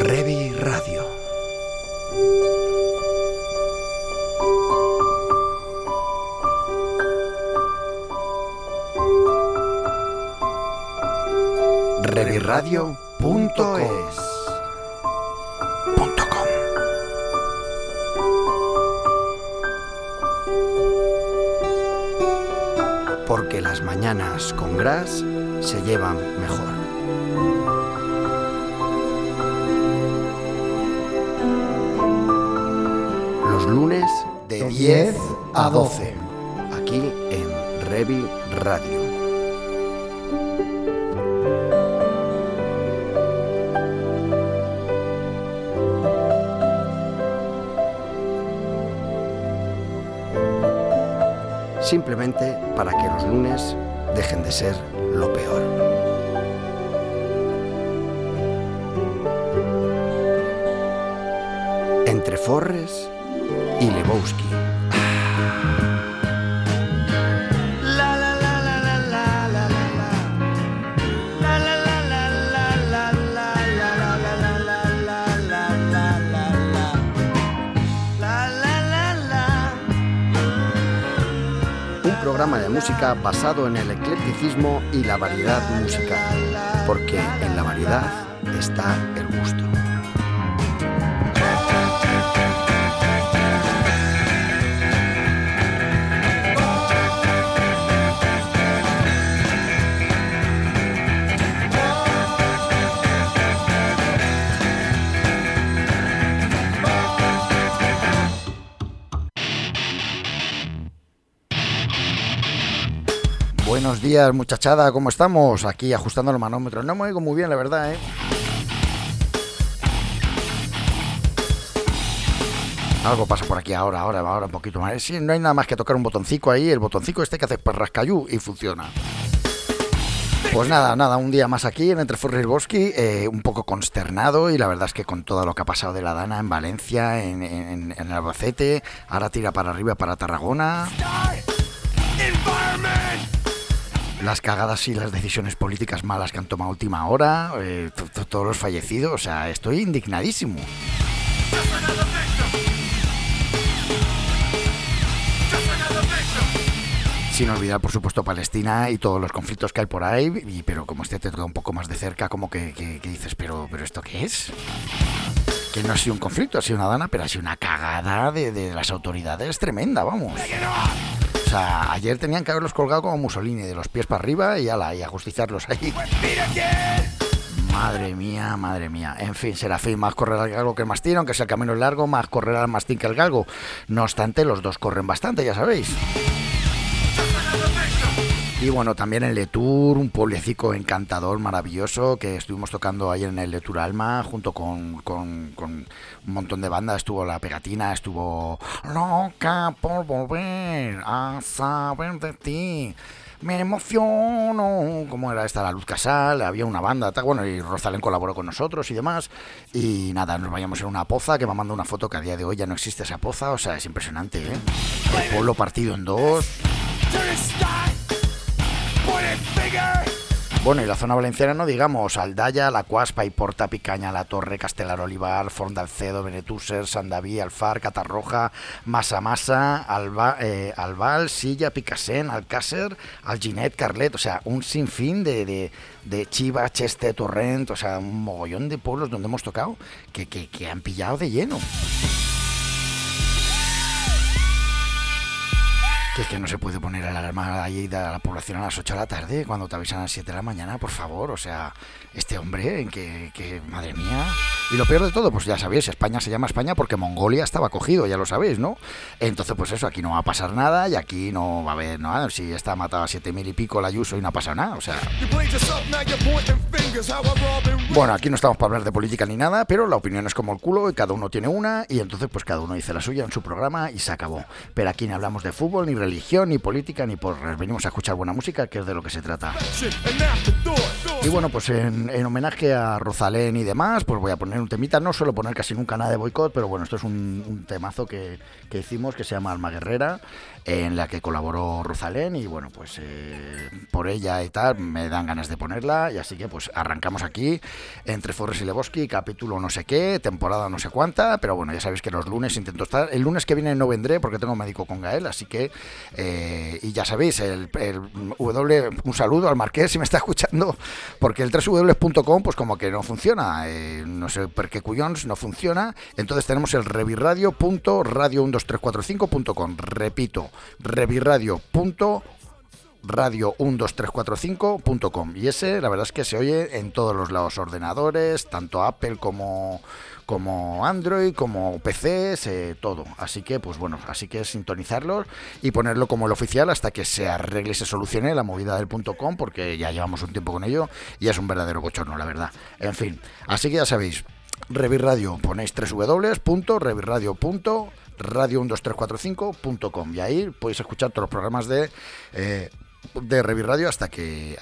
Revi Radio. reviradio.es. Porque las mañanas con Gras se llevan mejor. Los lunes de 10 a 12, aquí en Revi Radio. Simplemente para que los lunes dejen de ser lo peor. Entre Forres y Lebowski. Programa de música basado en el eclecticismo y la variedad musical, porque en la variedad está el gusto. Buenos días, muchachada, ¿cómo estamos? Aquí ajustando el manómetro. No me oigo muy bien, la verdad, ¿eh? Algo pasa por aquí ahora un poquito más. Sí, no hay nada más que tocar un botoncito ahí, el botoncito este que hace rascayú y funciona. Pues nada, un día más aquí en Entre Forres y Lebowski, un poco consternado, y la verdad es que con todo lo que ha pasado de la Dana en Valencia, en Albacete, ahora tira para arriba para Tarragona. Las cagadas y las decisiones políticas malas que han tomado a última hora, todos los fallecidos, o sea, estoy indignadísimo. Sin olvidar, por supuesto, Palestina y todos los conflictos que hay por ahí, pero como te toca un poco más de cerca, como que dices, pero ¿esto qué es? Que no ha sido un conflicto, ha sido una dana, pero ha sido una cagada de las autoridades tremenda, vamos. O sea, ayer tenían que haberlos colgado como Mussolini, de los pies para arriba y ala, y ajusticiarlos ahí. Madre mía. En fin, Serafín, más correr al galgo que el mastín, aunque sea el camino es largo, más correr al mastín que el galgo. No obstante, los dos corren bastante, ya sabéis. Y bueno, también en Letour, un pueblecito encantador, maravilloso, que estuvimos tocando ayer en el Letour Alma, junto con un montón de bandas. Estuvo La Pegatina, estuvo Loca por volver a saber de ti, me emociono. ¿Cómo era esta? La Luz Casal, había una banda, bueno, y Rosalén colaboró con nosotros y demás. Y nada, nos vayamos en una poza, que me mandó una foto que a día de hoy ya no existe esa poza, o sea, es impresionante, ¿eh? El pueblo partido en dos. Bueno, y la zona valenciana no digamos, Aldaya, La Cuaspa, Iporta, Picaña, La Torre, Castelar, Olivar, Font d'Alcedo, Benetúser, Sant Daví, Alfar, Catarroja, Massa, Albal, Silla, Picassent, Alcácer, Alginet, Carlet, o sea, un sinfín de Chiva, Cheste, Torrent, o sea, un mogollón de pueblos donde hemos tocado que han pillado de lleno. Que es que no se puede poner la alarma ahí de la población a las 8 de la tarde cuando te avisan a las 7 de la mañana, por favor. O sea, este hombre, que madre mía. Y lo peor de todo, pues ya sabéis, España se llama España porque Mongolia estaba cogido, ya lo sabéis, ¿no? Entonces, pues eso, aquí no va a pasar nada y aquí no va a haber nada. Si está matado a 7.000 y pico la Ayuso y no ha pasado nada, o sea. Bueno, aquí no estamos para hablar de política ni nada, pero la opinión es como el culo y cada uno tiene una, y entonces pues cada uno dice la suya en su programa y se acabó. Pero aquí ni hablamos de fútbol, ni religión, ni política, ni por venimos a escuchar buena música, que es de lo que se trata. Y bueno, pues en homenaje a Rosalén y demás, pues voy a poner un temita. No suelo poner casi nunca nada de boicot, pero bueno, esto es un temazo que hicimos que se llama Alma Guerrera, en la que colaboró Rosalén. Y bueno, pues por ella y tal me dan ganas de ponerla. Y así que pues arrancamos aquí, entre Forres y Lebowski, capítulo no sé qué, temporada no sé cuánta. Pero bueno, ya sabéis que los lunes intento estar. El lunes que viene no vendré porque tengo médico con Gael, así que... y ya sabéis, un saludo al Marqués si me está escuchando, porque el www.com pues como que no funciona, no sé por qué cuyons no funciona. Entonces tenemos el revirradio.radio12345.com, repito, revirradio.radio12345.com, y ese la verdad es que se oye en todos los lados, ordenadores, tanto Apple como Android, como PCs, todo. Así que, pues bueno, así que sintonizarlo y ponerlo como el oficial hasta que se arregle y se solucione la movida del .com, porque ya llevamos un tiempo con ello y es un verdadero bochorno, la verdad. En fin, así que ya sabéis, Revirradio, ponéis www.revirradio.radio12345.com y ahí podéis escuchar todos los programas de Revirradio hasta que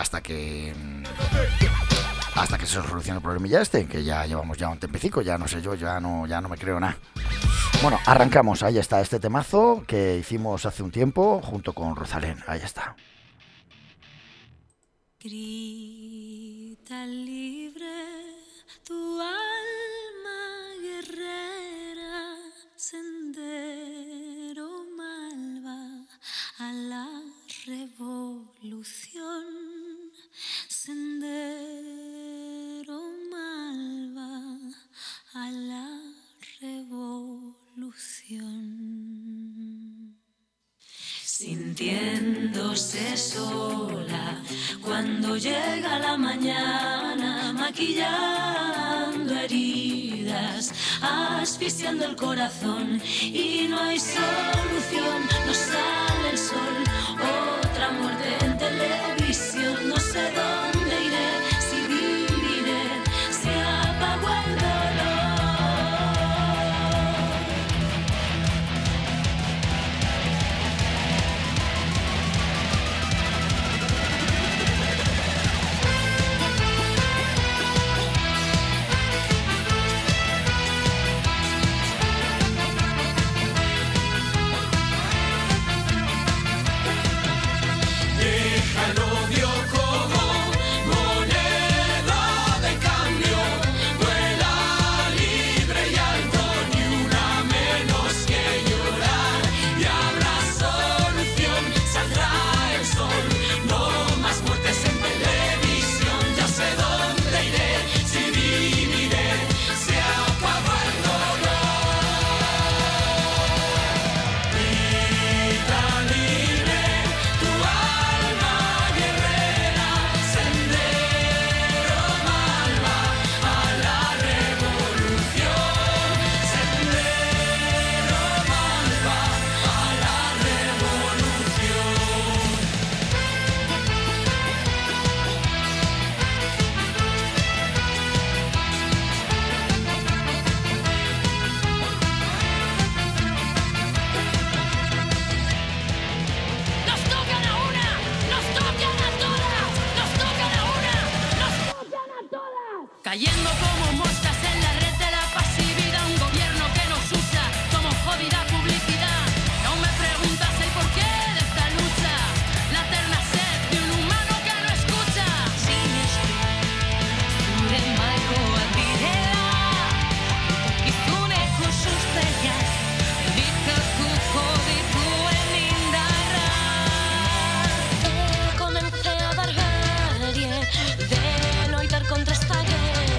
se solucione el problemilla este, que ya llevamos ya un tempecico, ya no sé yo, ya no me creo nada. Bueno, arrancamos, ahí está este temazo que hicimos hace un tiempo junto con Rosalén, ahí está. Grita libre tu alma guerrera, sendero malva a la revolución, sendero malva a la revolución. Sintiéndose sola cuando llega la mañana, maquillando heridas, asfixiando el corazón, y no hay solución, no sale el sol, otra muerte en televisión, no sé dónde iré, si viviré, se apagó el dolor. Cayendo como moscas en la red de la pasividad, un gobierno que nos usa como jodida publicidad. No me preguntas el porqué de esta lucha, la eterna sed de un humano que no escucha. Sin Maiko Adirela, Kizune Kushustella, Dikakuko Dikuen Indara. Comencé a dar garie de loitar contra esta guerra.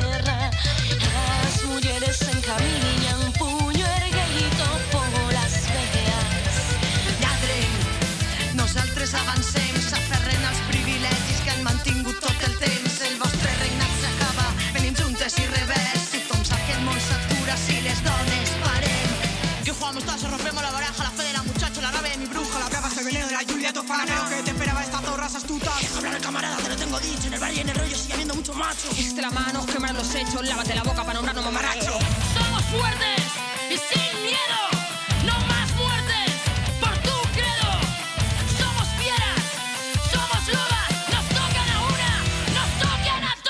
As mulleres se encamiñan, puño ergueito polas veas. Lladren, nosaltres avancem, s'aferren als privilegis que han mantingut tot el temps. El vostre regnat s'acaba, venim juntes i revés. Tothom sap que el món s'atura si les dones parem. Que jugamos todas, rompemos la baraja, la fe de la muchacha, la rabia de mi bruja, la brava, el veneno de la Julia Tofana. Creo que te esperaba esta zorras astutas. Deja hablar el camarada, te lo tengo dicho, en el bar y en el rollo sigue habiendo mucho macho. Quiste la mano, quemar los hechos, lávate la boca para nombrarnos mamarracho. Somos fuertes y sin miedo, no más fuertes por tu credo. Somos fieras, somos lobas, nos tocan a una, nos tocan a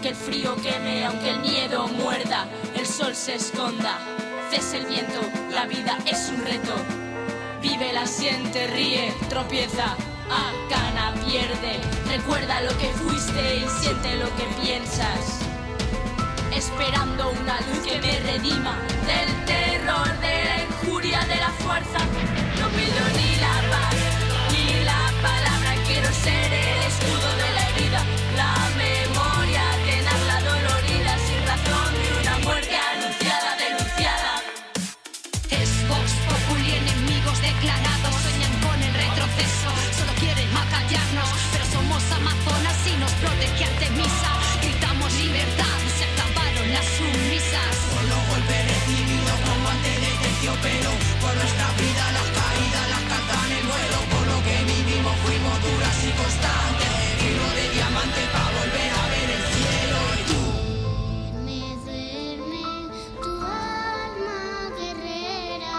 Aunque el frío queme, aunque el miedo muerda, el sol se esconda, cese el viento, la vida es un reto. Vive, la siente, ríe, tropieza, gana, pierde. Recuerda lo que fuiste y siente lo que piensas. Esperando una luz que me redima del terror, de la injuria, de la fuerza. No pido ni la paz, ni la palabra. Quiero ser el escudo de la herida, la memoria, tenazla dolorida, sin razón de una muerte anunciada, denunciada. Es Vox Populi, enemigos declarados, sueñan con el retroceso, solo quieren acallarnos, pero somos amazonas y nos protege Artemisa. Gritamos libertad y se acabaron las sumisas. Por los golpes recibidos con guantes de terciopelo, por nuestra vida las caídas, las cartas en el vuelo, por lo que vivimos fuimos duras y constantes, filo de diamante para volver a ver el cielo. Y tú, Duerme, tu alma guerrera,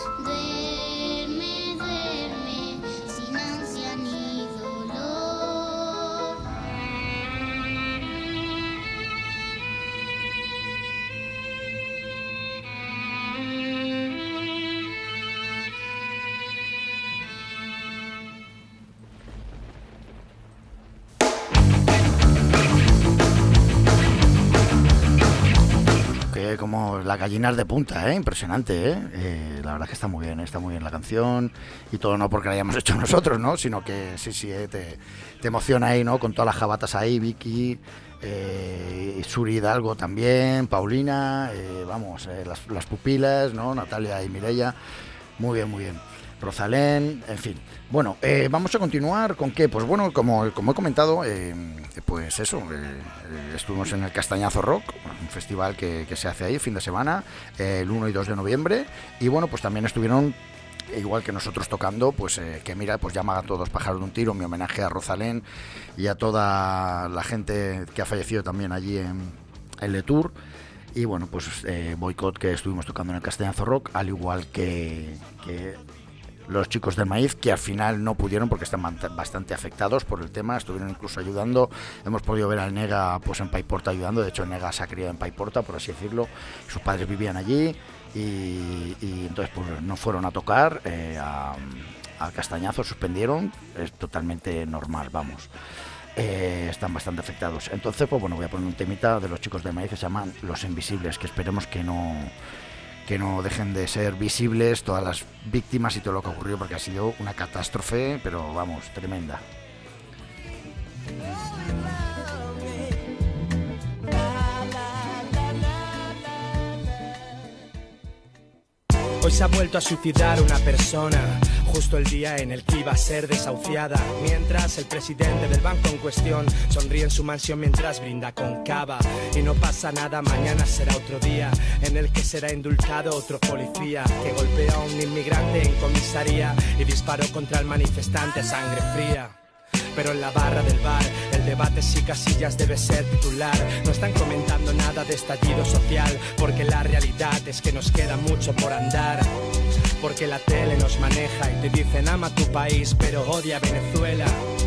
duerme, sin ansia ni dolor. Que como las gallinas de punta, impresionante, la verdad es que está muy bien la canción y todo, no porque la hayamos hecho nosotros, ¿no? Sino que sí, te emociona ahí, ¿no? Con todas las jabatas ahí, Vicky, Suri Hidalgo también, Paulina, las pupilas, ¿no? Natalia y Mireia, muy bien. Rosalén, en fin. Bueno, vamos a continuar con qué. Pues bueno, como he comentado, pues eso, estuvimos en el Castañazo Rock, un festival que se hace ahí, fin de semana, el 1 y 2 de noviembre. Y bueno, pues también estuvieron, igual que nosotros tocando, pues que mira, pues llama a todos pájaros de un tiro, mi homenaje a Rosalén y a toda la gente que ha fallecido también allí en Le Tour. Y bueno, pues Boicot, que estuvimos tocando en el Castañazo Rock, al igual que los chicos del Maíz, que al final no pudieron porque están bastante afectados por el tema, estuvieron incluso ayudando. Hemos podido ver al Nega pues en Paiporta ayudando, de hecho el Nega se ha criado en Paiporta, por así decirlo, sus padres vivían allí y entonces pues no fueron a tocar al Castañazo, suspendieron, es totalmente normal, vamos. Están bastante afectados. Entonces pues bueno, voy a poner un temita de los chicos del Maíz que se llaman Los Invisibles, que esperemos que no dejen de ser visibles todas las víctimas y todo lo que ocurrió, porque ha sido una catástrofe, pero vamos, tremenda. Hoy se ha vuelto a suicidar una persona, justo el día en el que iba a ser desahuciada, mientras el presidente del banco en cuestión sonríe en su mansión mientras brinda con cava. Y no pasa nada, mañana será otro día en el que será indultado otro policía que golpeó a un inmigrante en comisaría y disparó contra el manifestante a sangre fría. Pero en la barra del bar, el debate si Casillas debe ser titular. No están comentando nada de estallido social, porque la realidad es que nos queda mucho por andar. Porque la tele nos maneja y te dicen ama tu país, pero odia a Venezuela.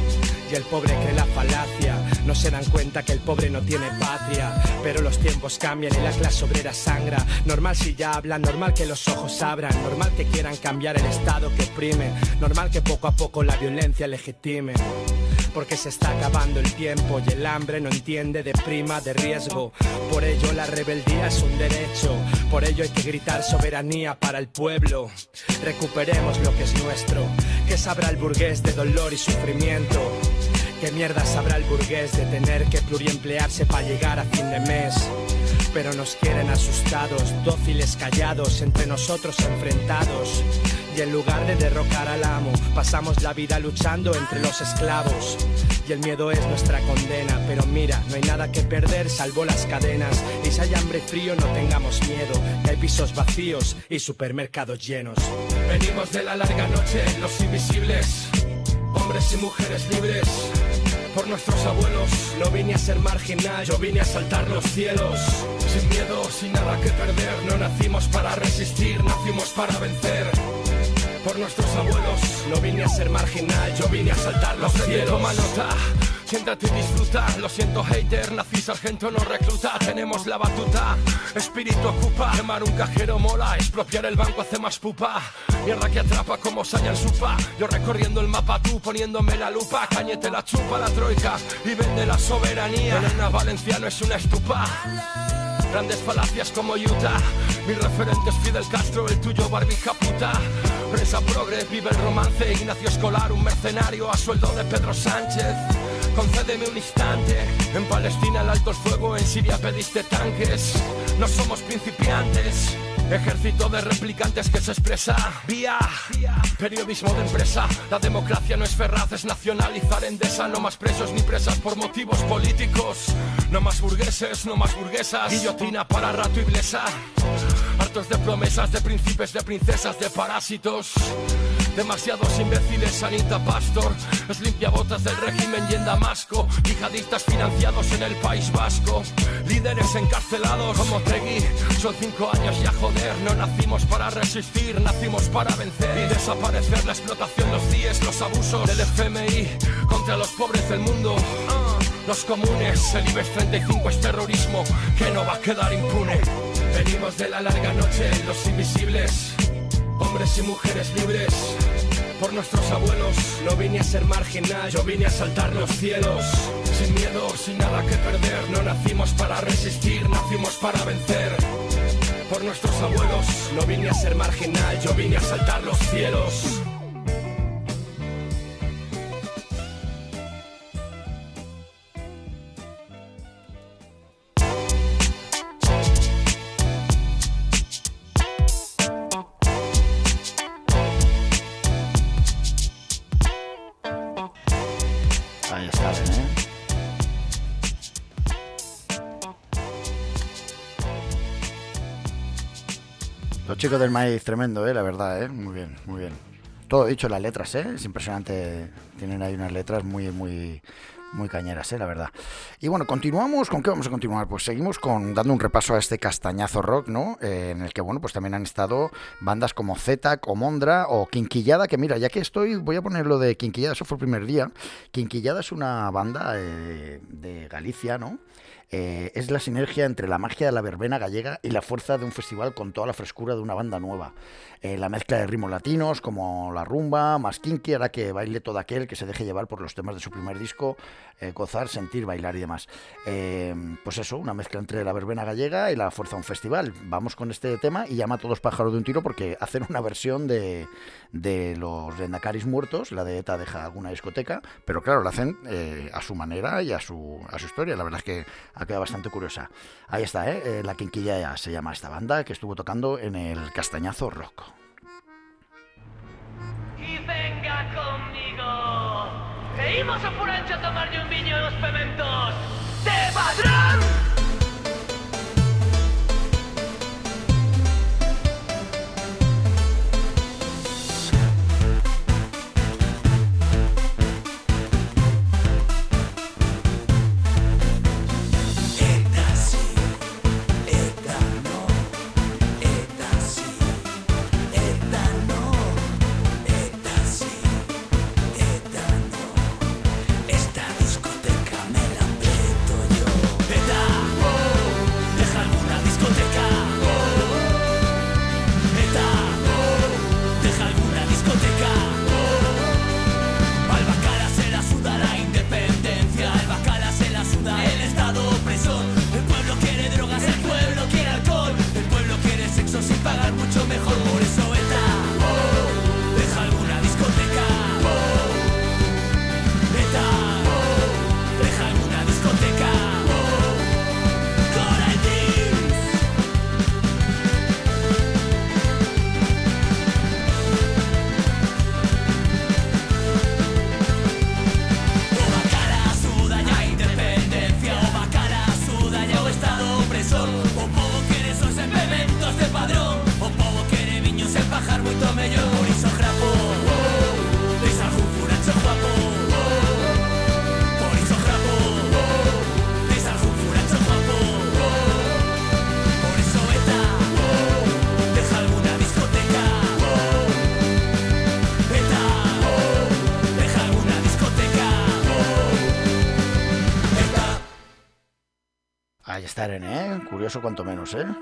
Y el pobre cree la falacia, no se dan cuenta que el pobre no tiene patria. Pero los tiempos cambian y la clase obrera sangra. Normal si ya hablan, normal que los ojos abran, normal que quieran cambiar el estado que oprime, normal que poco a poco la violencia legitime. Porque se está acabando el tiempo y el hambre no entiende de prima de riesgo. Por ello la rebeldía es un derecho, por ello hay que gritar soberanía para el pueblo. Recuperemos lo que es nuestro. ¿Qué sabrá el burgués de dolor y sufrimiento? ¿Qué mierda sabrá el burgués de tener que pluriemplearse para llegar a fin de mes? Pero nos quieren asustados, dóciles, callados, entre nosotros enfrentados. Y en lugar de derrocar al amo, pasamos la vida luchando entre los esclavos. Y el miedo es nuestra condena, pero mira, no hay nada que perder salvo las cadenas. Y si hay hambre y frío no tengamos miedo, que hay pisos vacíos y supermercados llenos. Venimos de la larga noche, los invisibles, hombres y mujeres libres. Por nuestros abuelos, no vine a ser marginal, yo vine a saltar los cielos. Sin miedo, sin nada que perder, no nacimos para resistir, nacimos para vencer. Por nuestros abuelos, no vine a ser marginal, yo vine a saltar los cielos. Toma nota, Siéntate y disfruta, lo siento hater, nací sargento no recluta, tenemos la batuta, espíritu ocupa, quemar un cajero mola, expropiar el banco hace más pupa, mierda que atrapa como saña en supa, yo recorriendo el mapa, tú poniéndome la lupa, Cañete la chupa la troika y vende la soberanía, Elena Valenciano es una estupa. Grandes falacias como Utah, mis referentes Fidel Castro, el tuyo Barbija puta. Prensa progre, vive el romance, Ignacio Escolar, un mercenario a sueldo de Pedro Sánchez. Concédeme un instante, en Palestina el alto el fuego, en Siria pediste tanques. No somos principiantes, ejército de replicantes que se expresa vía periodismo de empresa. La democracia no es ferraz, es nacionalizar Endesa. No más presos ni presas por motivos políticos. No más burgueses, no más burguesas. Guillotina para rato y blesa. Hartos de promesas, de príncipes, de princesas, de parásitos. Demasiados imbéciles, Anita Pastor es limpiabotas del régimen y en Damasco. Yihadistas financiados en el País Vasco. Líderes encarcelados como Tegui. Son 5 años ya, joder. No nacimos para resistir, nacimos para vencer y desaparecer la explotación, los CIES, los abusos del FMI contra los pobres del mundo. Los comunes, el IBEX 35 es terrorismo que no va a quedar impune. Venimos de la larga noche, los invisibles, hombres y mujeres libres. Por nuestros abuelos, no vine a ser marginal, yo vine a saltar los cielos. Sin miedo, sin nada que perder. No nacimos para resistir, nacimos para vencer. Por nuestros abuelos, no vine a ser marginal, yo vine a saltar los cielos. Ahí está, Los chicos del maíz, tremendo, la verdad, muy bien, muy bien. Todo dicho, las letras, es impresionante. Tienen ahí unas letras muy cañeras, la verdad. Y bueno, continuamos. ¿Con qué vamos a continuar? Pues seguimos dando un repaso a este castañazo rock, ¿no? En el que, bueno, pues también han estado bandas como Zetac o Mondra o Quinquillada, que mira, ya que estoy, voy a poner lo de Quinquillada, eso fue el primer día. Quinquillada es una banda de Galicia, ¿no? Es la sinergia entre la magia de la verbena gallega y la fuerza de un festival con toda la frescura de una banda nueva. La mezcla de ritmos latinos como la rumba, más kinky, hará que baile todo aquel que se deje llevar por los temas de su primer disco, gozar, sentir, bailar y demás. Pues eso, una mezcla entre la verbena gallega y la fuerza de un festival. Vamos con este tema y llama a todos pájaros de un tiro porque hacen una versión de los Lendacaris muertos, la de ETA deja alguna discoteca, pero claro, lo hacen a su manera y a su historia. La verdad es que ha quedado bastante curiosa. Ahí está, La Quinquillada se llama esta banda que estuvo tocando en el Castañazo Rock. Y venga conmigo, e imos a Furancho a tomarlle un viño e uns pementos de padrón. Esta discoteca me la aprieto yo. Ahí está Irene, ¿eh? Curioso cuanto menos, ¿eh?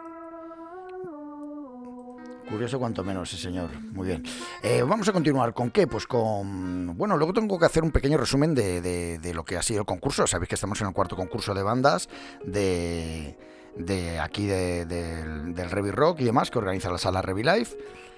Curioso cuanto menos, sí señor. Muy bien. Vamos a continuar. ¿Con qué? Pues con... Bueno, luego tengo que hacer un pequeño resumen de lo que ha sido el concurso. Sabéis que estamos en el cuarto concurso de bandas de aquí del Revi Rock y demás, que organiza la sala Revi Live.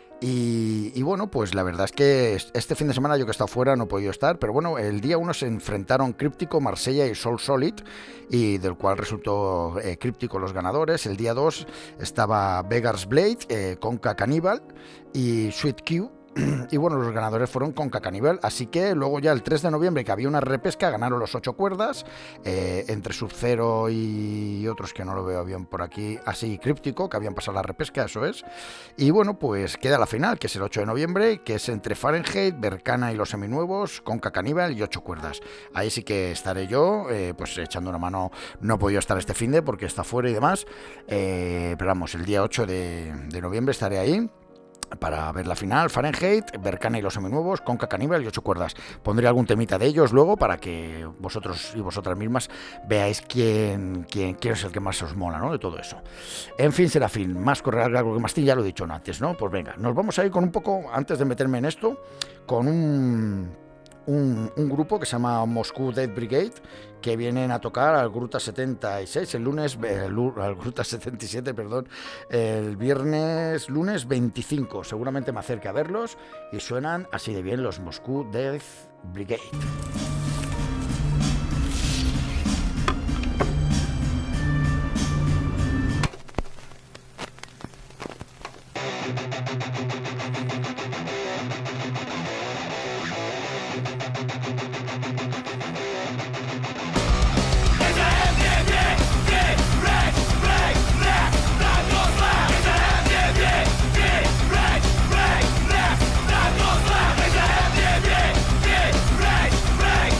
Y bueno, pues la verdad es que este fin de semana yo que he estado fuera no he podido estar, pero bueno, el día 1 se enfrentaron Críptico, Marsella y Soul Solid, y del cual resultó Críptico los ganadores. El día 2 estaba Beggars Blade, Conca Cannibal y Sweet Q. Y bueno, los ganadores fueron Conca Cannibal. Así que luego ya el 3 de noviembre, que había una repesca, ganaron los 8 cuerdas, entre Sub-Zero y otros que no lo veo bien por aquí, así Críptico, que habían pasado la repesca, eso es. Y bueno, pues queda la final, que es el 8 de noviembre, que es entre Fahrenheit, Berkana y los seminuevos, Conca Cannibal y 8 cuerdas. Ahí sí que estaré yo, pues echando una mano. No he podido estar este finde porque está fuera y demás, pero vamos, el día 8 de noviembre estaré ahí para ver la final. Fahrenheit, Berkana y los seminuevos, Conca Cannibal y 8 cuerdas. Pondré algún temita de ellos luego para que vosotros y vosotras mismas veáis quién es el que más os mola, ¿no? De todo eso. En fin, Serafín, más correr algo que mastín, ya lo he dicho antes, ¿no? Pues venga, nos vamos a ir con un poco, antes de meterme en esto, con un grupo que se llama Moscú Death Brigade, que vienen a tocar al Gruta 76 el lunes, al Gruta 77, perdón, el lunes 25. Seguramente me acerque a verlos y suenan así de bien los Moscú Death Brigade. Break!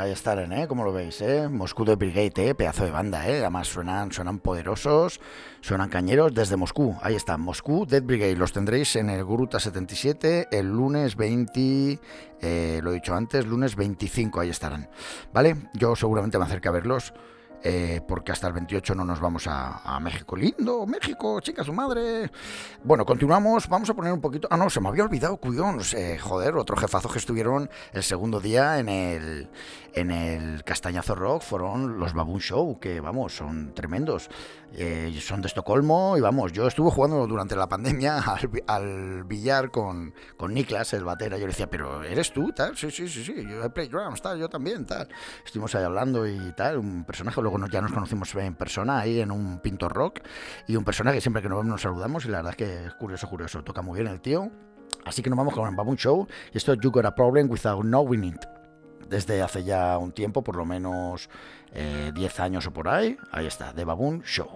Ahí estarán, ¿cómo lo veis? Moscú Dead Brigade, pedazo de banda, además suenan poderosos, suenan cañeros desde Moscú. Ahí está, Moscú Dead Brigade, los tendréis en el Gruta 77 el lunes 20, lo he dicho antes, lunes 25, ahí estarán, ¿vale? Yo seguramente me acerque a verlos. Porque hasta el 28 no nos vamos a México. Lindo, México, chica su madre. Bueno, continuamos, vamos a poner un poquito... Ah, no, se me había olvidado, Cuyons. Joder, otro jefazo que estuvieron el segundo día en el Castañazo Rock fueron los Baboon Show, que vamos, son tremendos. Son de Estocolmo y vamos, yo estuve jugando durante la pandemia al billar con Niklas, el batera. Yo le decía, pero ¿eres tú? Tal, sí, yo he played drums, tal, yo también, tal. Estuvimos ahí hablando y tal, un personaje, luego ya nos conocimos en persona ahí en un Pinto Rock, y un personaje que siempre que nos vemos nos saludamos, y la verdad es que es curioso, toca muy bien el tío. Así que nos vamos con el Baboon Show, y esto es You Got a Problem Without Knowing It. Desde hace ya un tiempo, por lo menos 10 años o por ahí está, The Baboon Show.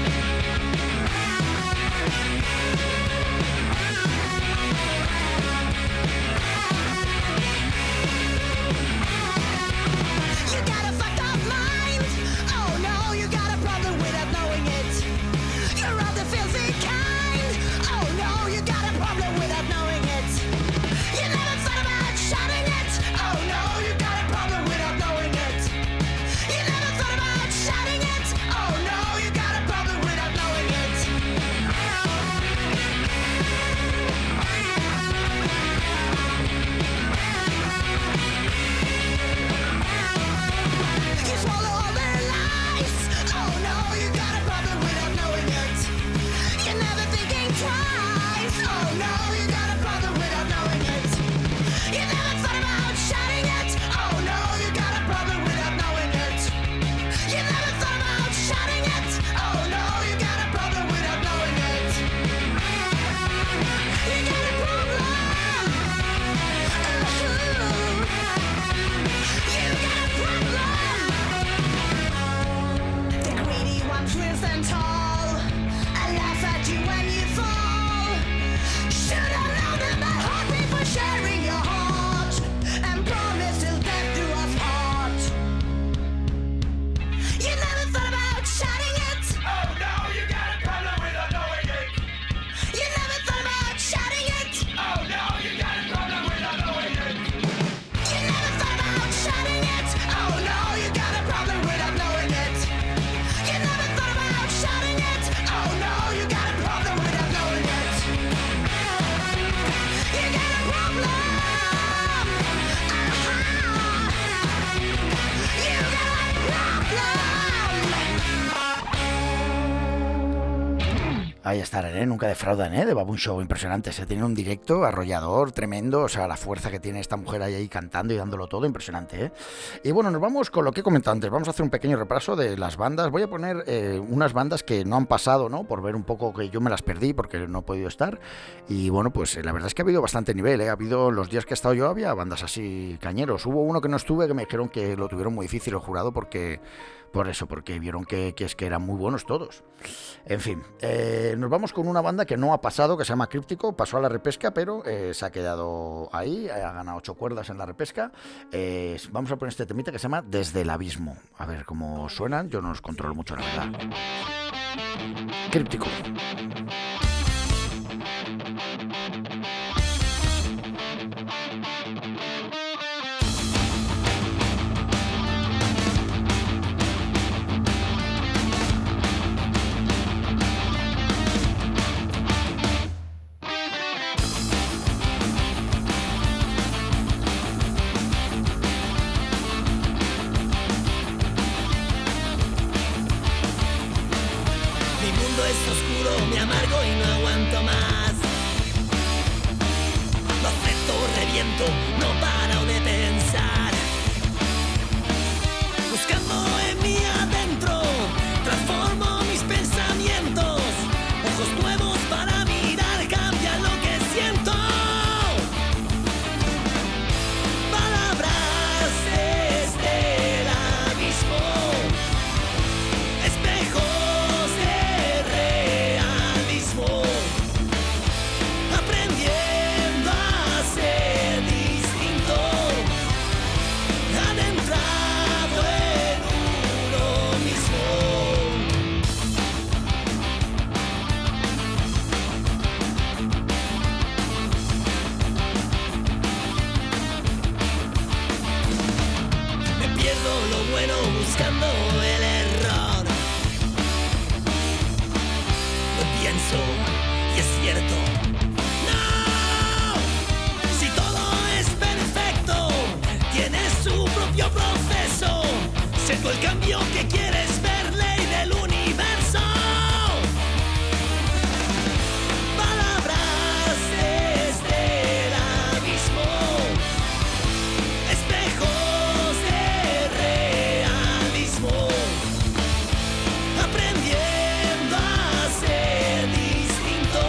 Ahí estarán, nunca defraudan, de Baboon Show, impresionante. Se tiene un directo arrollador, tremendo, o sea, la fuerza que tiene esta mujer ahí cantando y dándolo todo, impresionante, Y bueno, nos vamos con lo que he comentado antes, vamos a hacer un pequeño repaso de las bandas. Voy a poner unas bandas que no han pasado, ¿no? Por ver un poco, que yo me las perdí porque no he podido estar. Y bueno, pues la verdad es que ha habido bastante nivel, Ha habido, los días que he estado yo, había bandas así cañeros. Hubo uno que no estuve que me dijeron que lo tuvieron muy difícil, el jurado, porque vieron que eran muy buenos todos. En fin, nos vamos con una banda que no ha pasado, que se llama Críptico, pasó a la repesca, pero se ha quedado ahí, ha ganado 8 cuerdas en la repesca. Vamos a poner este temita que se llama Desde el Abismo. A ver cómo suenan, yo no los controlo mucho, la verdad. Críptico. Aprendiendo a ser distinto. bueno buscando el error. Lo pienso y es cierto. No, si todo es perfecto, tiene su propio proceso. Sé tú el cambio que quieres ver, ley del universo. Palabras desde el abismo, espejos de realismo, aprendiendo a ser distinto,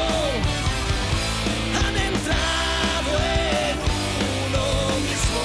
adentrado en uno mismo.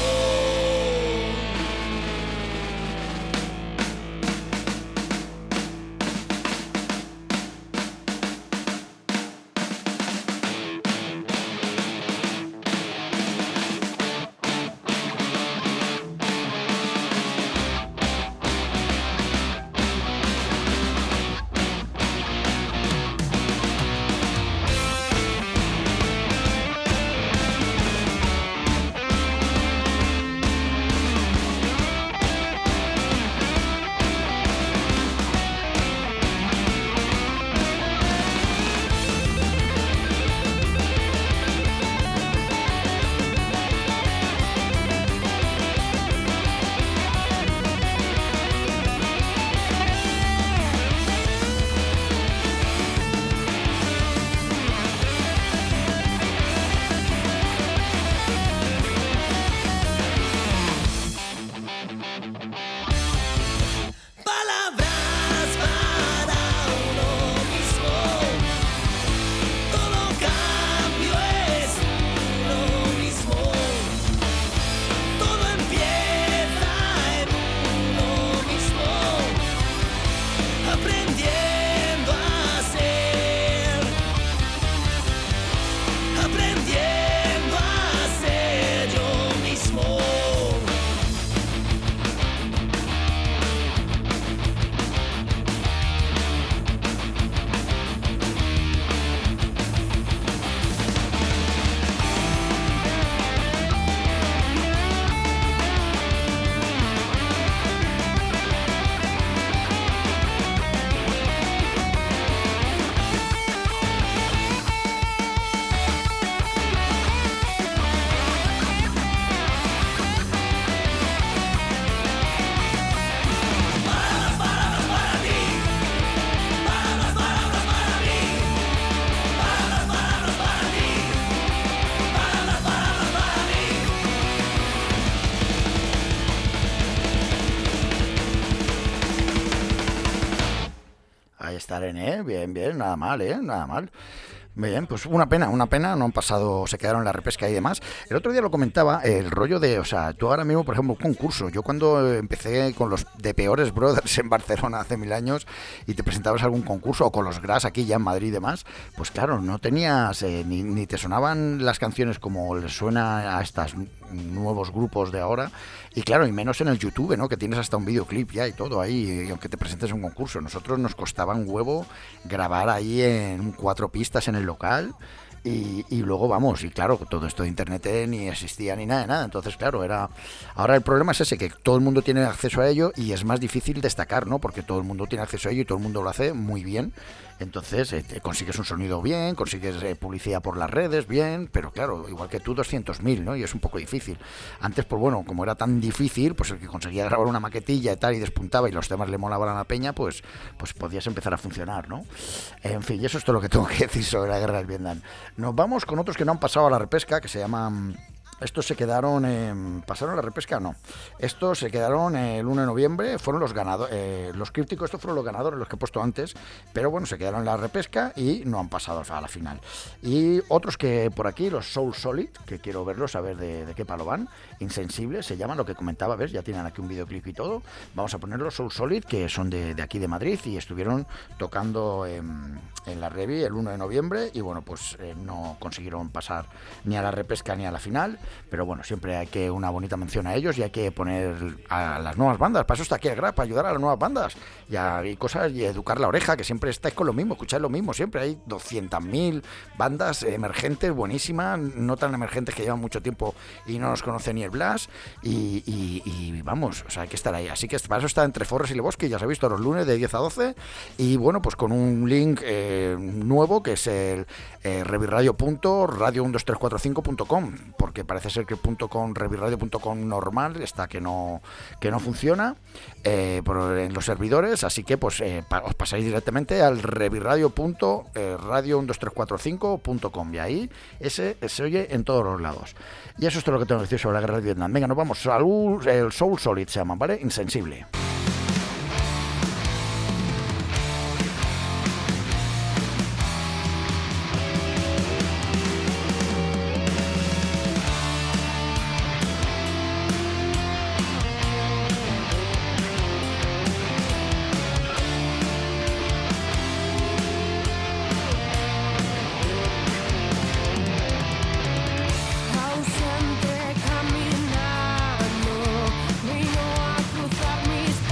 Palabras para uno mismo. Todo cambio es uno mismo. Todo empieza en uno mismo. Aprendiendo a ser. Aprendiendo a ser yo mismo. Ahí está René, bien, bien, nada mal, nada mal. Bien, pues una pena, no han pasado, se quedaron en la repesca y demás. El otro día lo comentaba, el rollo de, o sea, tú ahora mismo, por ejemplo, un concurso. Yo cuando empecé con los de Peores Brothers en Barcelona hace 1000 años y te presentabas a algún concurso, o con los Gras aquí ya en Madrid y demás, pues claro, no tenías, ni te sonaban las canciones como les suena a estos nuevos grupos de ahora. Y claro, y menos en el YouTube, ¿no? Que tienes hasta un videoclip ya y todo ahí, y aunque te presentes a un concurso. Nosotros nos costaba un huevo grabar ahí en 4 pistas en el local. Y luego vamos, y claro, todo esto de internet ni existía ni nada de nada. Entonces, claro, ahora el problema es ese, que todo el mundo tiene acceso a ello y es más difícil destacar, ¿no? Porque todo el mundo tiene acceso a ello y todo el mundo lo hace muy bien. Entonces consigues un sonido bien, consigues publicidad por las redes bien, pero claro, igual que tú, 200.000, ¿no? Y es un poco difícil. Antes, pues bueno, como era tan difícil, pues el que conseguía grabar una maquetilla y tal y despuntaba y los temas le molaban a la peña, pues podías empezar a funcionar, ¿no? En fin, y eso es todo lo que tengo que decir sobre la guerra del Vietnam. Nos vamos con otros que no han pasado a la repesca, que se llaman... Estos se quedaron, ¿pasaron la repesca? No. Estos se quedaron el 1 de noviembre, fueron los ganadores, los crípticos, estos fueron los ganadores, los que he puesto antes, pero bueno, se quedaron en la repesca y no han pasado a la final. Y otros que por aquí, los Soul Solid, que quiero verlos, a ver de qué palo van, Insensible, se llaman, lo que comentaba, ¿ves? Ya tienen aquí un videoclip y todo. Vamos a ponerlos, Soul Solid, que son de aquí de Madrid y estuvieron tocando en la Revi el 1 de noviembre y bueno, pues no consiguieron pasar ni a la repesca ni a la final. pero bueno, siempre hay que una bonita mención a ellos y hay que poner a las nuevas bandas. Para eso está aquí el Grab, para ayudar a las nuevas bandas y hay cosas y educar la oreja, que siempre estáis con lo mismo, escucháis lo mismo, siempre hay 200.000 bandas emergentes, buenísimas, no tan emergentes que llevan mucho tiempo y no nos conoce ni el Blas y vamos, o sea, hay que estar ahí. Así que para eso está Entre Forres y Le Bosque, ya se ha visto los lunes de 10 a 12 y bueno, pues con un link nuevo que es el revirradio.radio12345.com, porque parece ser que el .com, revirradio.com normal está que no funciona en los servidores, así que pues os pasáis directamente al revirradio.radio12345.com y ahí ese se oye en todos los lados. Y eso es todo lo que tengo que decir sobre la guerra de Vietnam. Venga, nos vamos el Soul Solid se llama, ¿vale? Insensible. Ausente caminando, vino a cruzar mis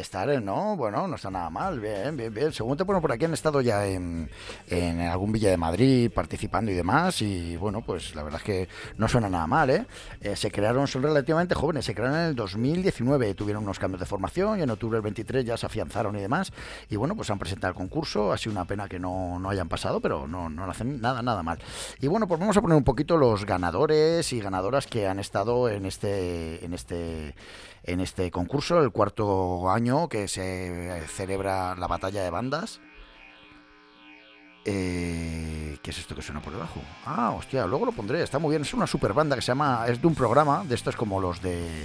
está, ¿no? Bueno, no está nada mal, bien, bien, bien. Según te ponen por aquí, han estado ya en algún Villa de Madrid participando y demás, y bueno, pues la verdad es que no suena nada mal, ¿eh? Son relativamente jóvenes, se crearon en el 2019, tuvieron unos cambios de formación y en octubre del 23 ya se afianzaron y demás, y bueno, pues han presentado el concurso, ha sido una pena que no hayan pasado, pero no lo hacen nada mal. Y bueno, pues vamos a poner un poquito los ganadores y ganadoras que han estado en este concurso, el cuarto año que se celebra la batalla de bandas. ¿Qué es esto que suena por debajo? Ah, hostia, luego lo pondré, está muy bien, es una super banda que se llama, es de un programa de estos como los de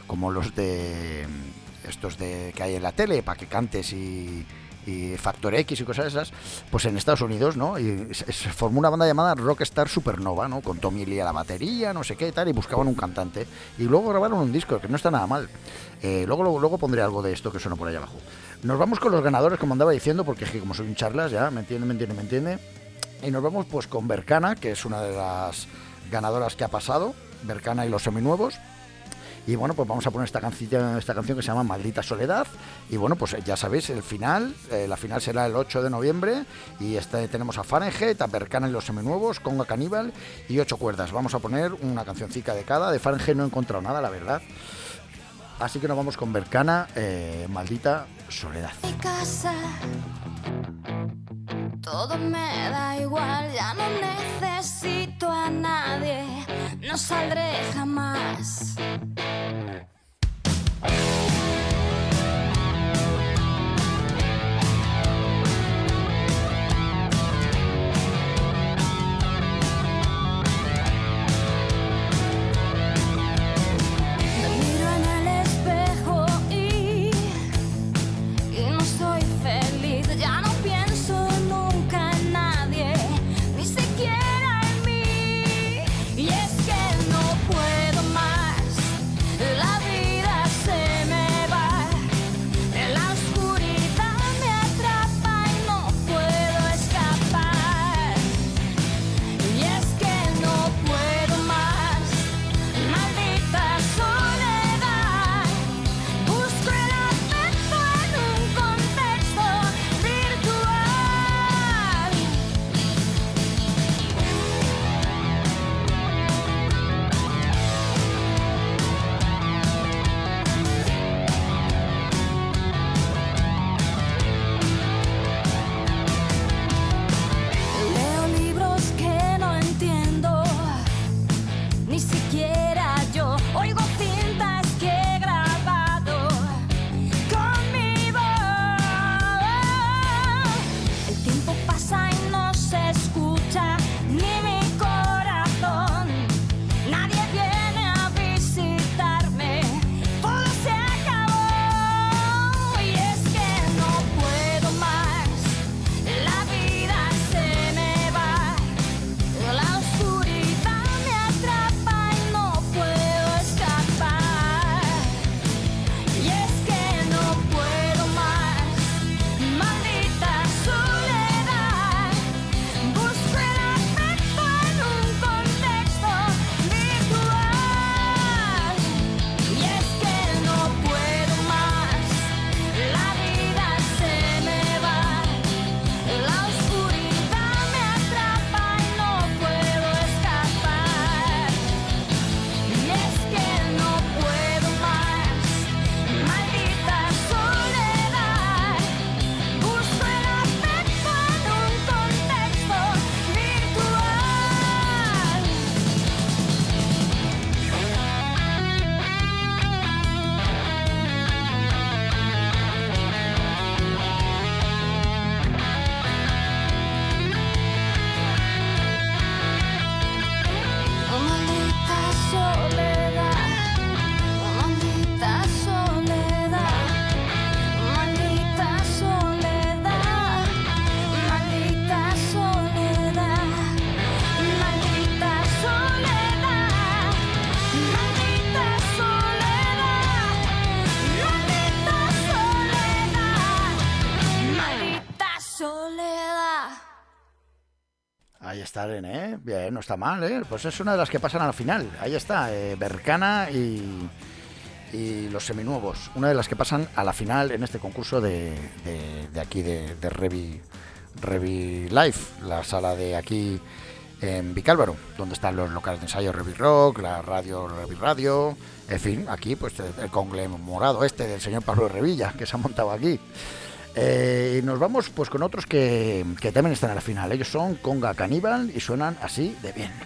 estos de que hay en la tele para que cantes y Factor X y cosas esas, pues en Estados Unidos, ¿no? Y se formó una banda llamada Rockstar Supernova, ¿no? Con Tommy Lee a la batería, no sé qué y tal, y buscaban un cantante. Y luego grabaron un disco, que no está nada mal. Luego pondré algo de esto que suena por ahí abajo. Nos vamos con los ganadores, como andaba diciendo, porque es que como soy un charlas, ya, me entiende. Y nos vamos pues con Berkana, que es una de las ganadoras que ha pasado, Berkana y los seminuevos. Y bueno, pues vamos a poner esta canción que se llama Maldita Soledad. Y bueno, pues ya sabéis, la final será el 8 de noviembre. Y tenemos a Fahrenheit, a Berkana y los seminuevos, Conga Caníbal y 8 cuerdas. Vamos a poner una cancioncica de cada. De Fahrenheit no he encontrado nada, la verdad. Así que nos vamos con Berkana, Maldita Soledad. Mi casa, todo me da igual, ya no necesito a nadie, no saldré jamás. Y es que no puedo más. Ahí está, ¿eh? Bien, no está mal, ¿eh? Pues es una de las que pasan a la final. Ahí está, Berkana y y los seminuevos, una de las que pasan a la final en este concurso de aquí de Revi Live, la sala de aquí en Vicálvaro, donde están los locales de ensayo Revi Rock, la radio Revi Radio, en fin, aquí pues el conglomerado del señor Pablo Revilla que se ha montado aquí. Y nos vamos pues con otros que también están a la final. Ellos son Conga Caníbal y suenan así de bien.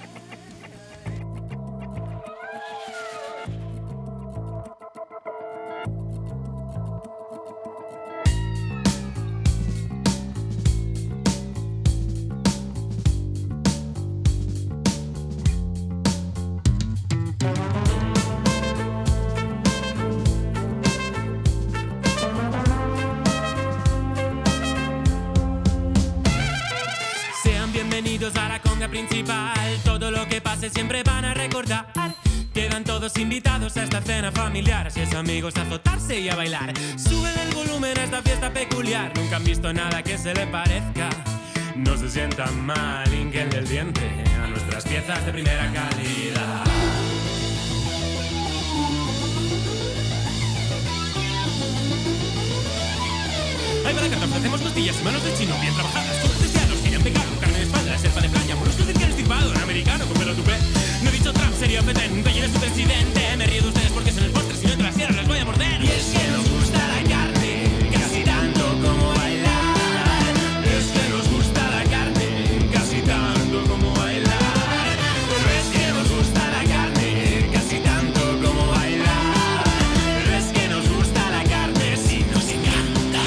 A la conga principal, todo lo que pase siempre van a recordar. Quedan todos invitados a esta cena familiar, si es amigos a azotarse y a bailar. Suben el volumen a esta fiesta peculiar, nunca han visto nada que se le parezca. No se sientan mal, hinquen del diente a nuestras piezas de primera calidad. Hay para carta, hacemos costillas y manos de chino bien trabajadas, con cristianos que hayan pegado carne de espalda, selva de playa, moluscos de piel estirpado, en americano con pelo tupé. No he dicho Trump, sería petén, Biden es su presidente. Me río de ustedes porque son el postre, si no te la sierra les voy a morder. Y es que nos gusta la carne, casi tanto como bailar. Es que nos gusta la carne, casi tanto como bailar. Pero es que nos gusta la carne, casi tanto como bailar. Pero es que nos gusta la carne, sí nos encanta.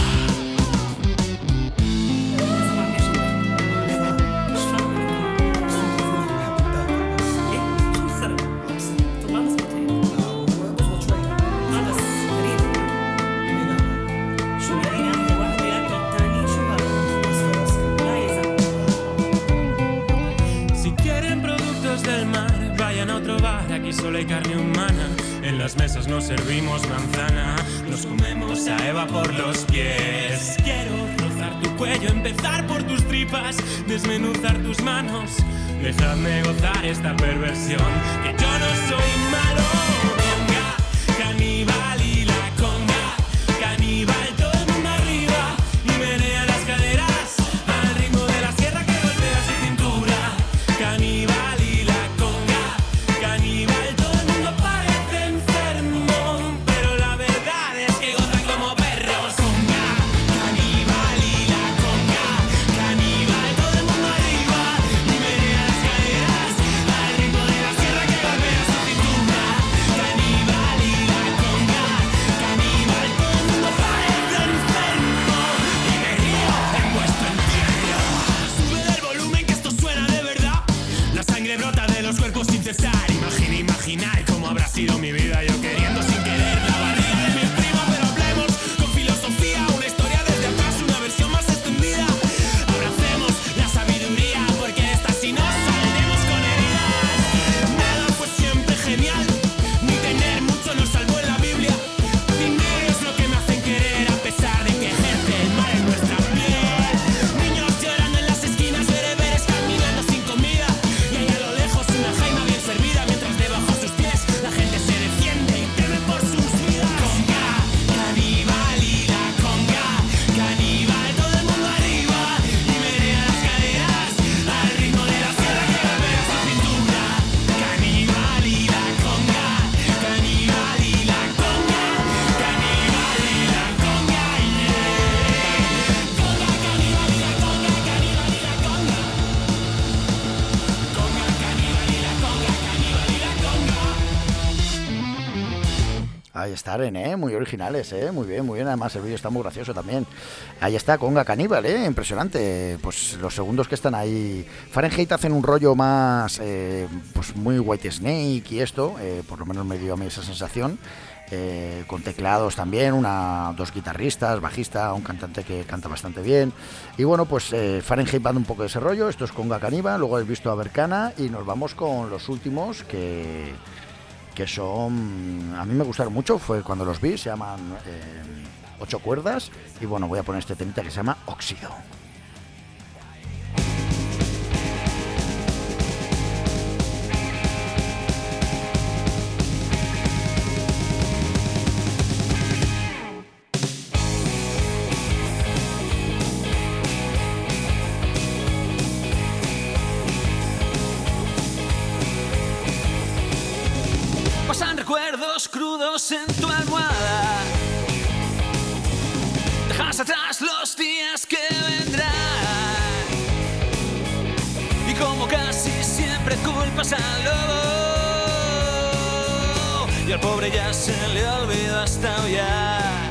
Aquí solo hay carne humana, en las mesas nos servimos manzana, nos comemos a Eva por los pies. Quiero rozar tu cuello, empezar por tus tripas, desmenuzar tus manos. Déjame gozar esta perversión, que yo no soy malo. Conga, caníbal y la conga, caníbal, todo el mundo arriba y menea las caderas al ritmo de la sierra que golpea su cintura. Caníbal. Imaginar cómo habrá sido mi vida yo queriendo sin querer la barriga de mi primo, pero hablemos con filosofía, una historia desde atrás, una versión más extendida. Abracemos la sabiduría porque de esta si no saldremos con heridas. Nada fue siempre genial, ni tener mucho nos salvó en la Biblia. Dinero es lo que me hacen querer a pesar de que ejerce el mal en nuestra piel. Niños llorando en las esquinas, bereberes caminando sin comida y ahí a lo lejos una jaima bien servida. La gente se defiende y teme por sus vidas. Conga, caníbal y la conga, caníbal, todo el mundo arriba y menea las caderas al ritmo de la sierra que golpea su cintura. Caníbal y la conga, caníbal y la conga, caníbal y la conga, conga, caníbal y la conga, caníbal y la conga, conga, caníbal y la conga, caníbal y la conga. Ahí están, muy originales, muy bien, además el vídeo está muy gracioso también. Ahí está Conga Caníbal, impresionante. Pues los segundos que están ahí, Fahrenheit hacen un rollo más, pues muy White Snake y esto, por lo menos me dio a mí esa sensación, con teclados también, dos guitarristas, bajista, un cantante que canta bastante bien. Y bueno, pues Fahrenheit va un poco de ese rollo, esto es Conga Caníbal, luego habéis visto a Berkana y nos vamos con los últimos que son, a mí me gustaron mucho, fue cuando los vi, se llaman 8 cuerdas y bueno, voy a poner este temita que se llama Óxido. desnudos en tu almohada. Dejas atrás los días que vendrán. Y como casi siempre culpas al lobo, y al pobre ya se le olvidó hasta aullar.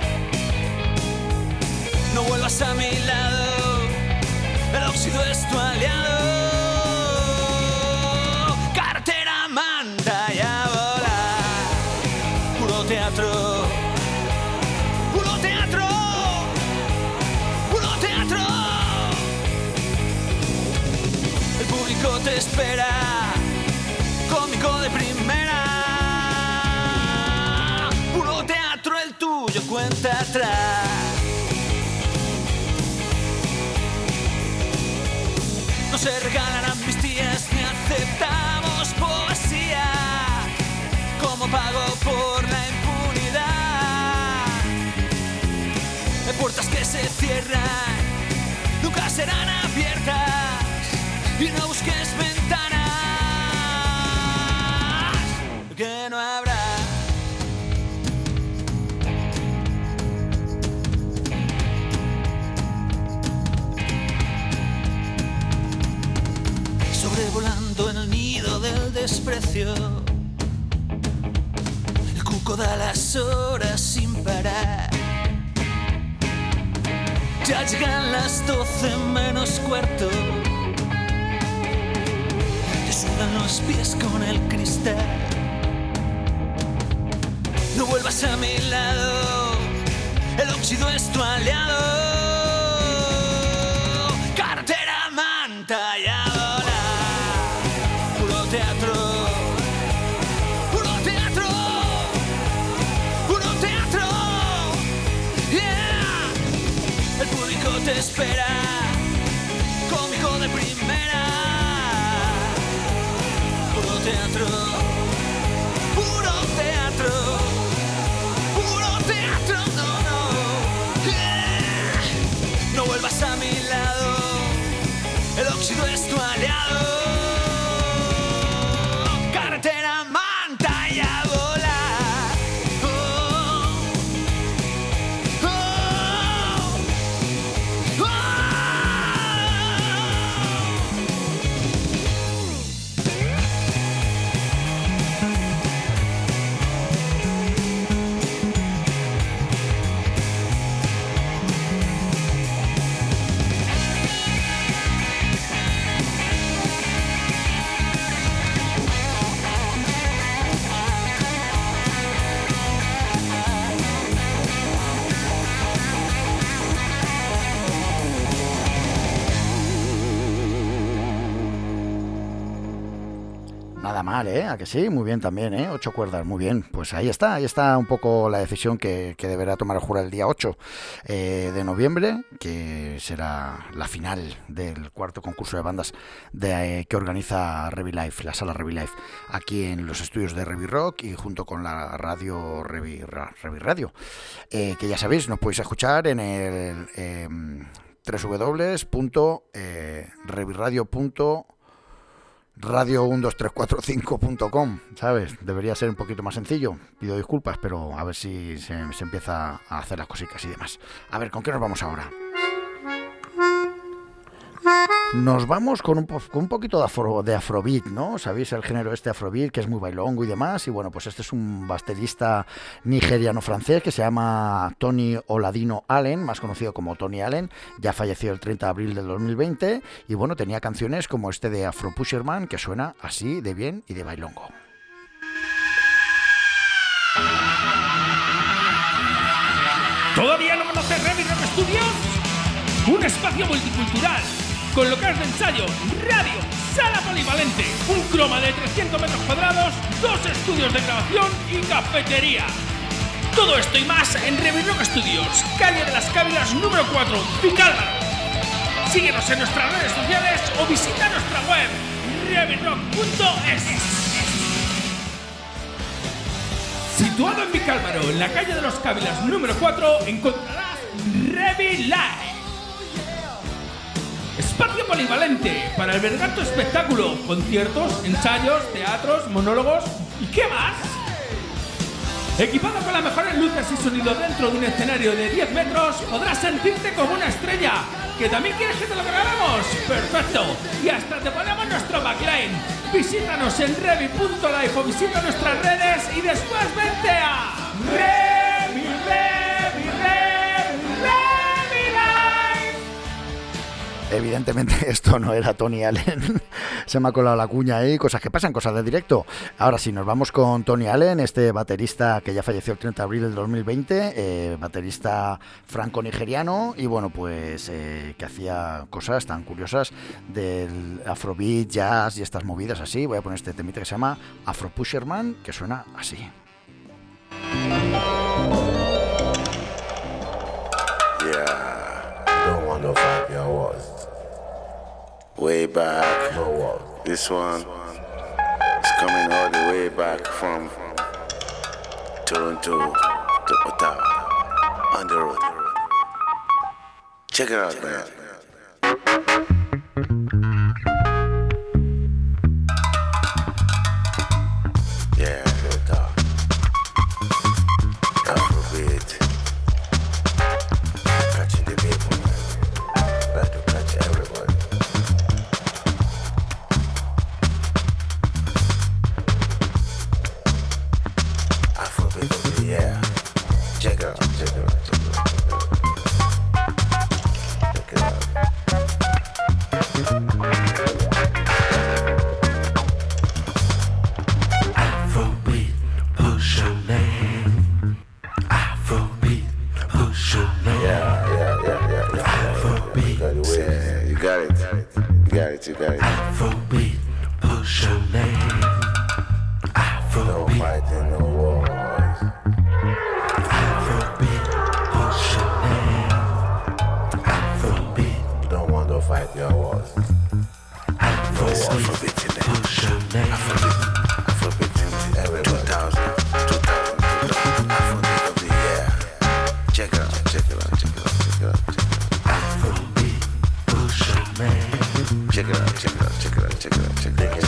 No vuelvas a mi lado, el óxido es tu aliado. Cartera, manta y a volar. Puro teatro, puro teatro, puro teatro. El público te espera, cómico de primera. Puro teatro el tuyo, cuenta atrás. No se regalan amnistías ni aceptamos poesía como pago por la impunidad. Hay puertas que se cierran, nunca serán abiertas, y no busques ventanas que no habrá. Sobrevolando el nido del desprecio, el cuco da las horas sin parar. Ya llegan las 12 menos cuarto. Te sudan los pies con el cristal. No vuelvas a mi lado, el óxido es tu aliado. Cartera, manta y a volar. Puro teatro, puro teatro, puro teatro. Yeah. El público te espera, cómico de primera. Puro teatro, puro teatro, puro teatro. No, no. Yeah. No vuelvas a mi lado, el óxido es tu aliado. Cartera, manta y a volar. Oh, oh, oh. Nada mal, ¿eh? ¿A que sí? Muy bien también, ¿eh? 8 cuerdas, muy bien. Pues ahí está un poco la decisión que deberá tomar el jurado el día 8 de noviembre, que será la final del cuarto concurso de bandas que organiza Revi Life, la sala Revi Life, aquí en los estudios de Revi Rock y junto con la radio Revi Radio, que ya sabéis, nos podéis escuchar en el www.reviradio.radio12345.com, ¿sabes? Debería ser un poquito más sencillo, pido disculpas, pero a ver si se empieza a hacer las cositas y demás. A ver, ¿con qué nos vamos ahora? Nos vamos con un poquito de afrobeat, ¿no? ¿Sabéis el género afrobeat, que es muy bailongo y demás? Y bueno, pues este es un baterista nigeriano-francés que se llama Tony Oladino Allen, más conocido como Tony Allen. Ya falleció el 30 de abril del 2020 y bueno, tenía canciones como este de Afro Pusherman, que suena así de bien y de bailongo. ¿Todavía no conoces Revi Rock Studios? Un espacio multicultural con locales de ensayo, radio, sala polivalente, un croma de 300 metros cuadrados, 2 estudios de grabación y cafetería. Todo esto y más en Revi Rock Studios, calle de las Cávilas número 4, Vicálvaro. Síguenos en nuestras redes sociales o visita nuestra web revirock.es. Situado en Vicálvaro, en la calle de los Cávilas número 4, encontrarás Revi Live. Espacio polivalente para albergar tu espectáculo, conciertos, ensayos, teatros, monólogos y ¿qué más? Equipado con las mejores luces y sonido dentro de un escenario de 10 metros, podrás sentirte como una estrella. ¿Que también quieres que te lo regalamos? ¡Perfecto! Y hasta te ponemos nuestro backline. Visítanos en revi.life o visita nuestras redes y después vente a Revi Live. Evidentemente esto no era Tony Allen. Se me ha colado la cuña ahí, cosas que pasan, cosas de directo. Ahora sí, nos vamos con Tony Allen, este baterista que ya falleció el 30 de abril del 2020, baterista franco-nigeriano, y bueno, pues que hacía cosas tan curiosas del afrobeat, jazz y estas movidas así. Voy a poner este temita que se llama Afro Pusherman, que suena así. Yeah, don't want to fight your wars. Way back, this one is coming all the way back from Toronto to Ottawa on the road. Check it out, man. Yeah, good talk. Afrobeat, catching the people, man. Got to catch everybody. Yeah, check it out, check it out, check it out. Check it out. Afrobeat, push your name. Afrobeat, push your name. Yeah. Afrobeat, you got it. You got it. Afrobeat, push your name. No fighting, no wars. Afrobeat, push your name. Afrobeat, don't want to fight your wars. Afrobeat, push your name. Afrobeat in everybody. 2000. Afrobeat of the year. Check it out. Afrobeat, push your name. Check it out.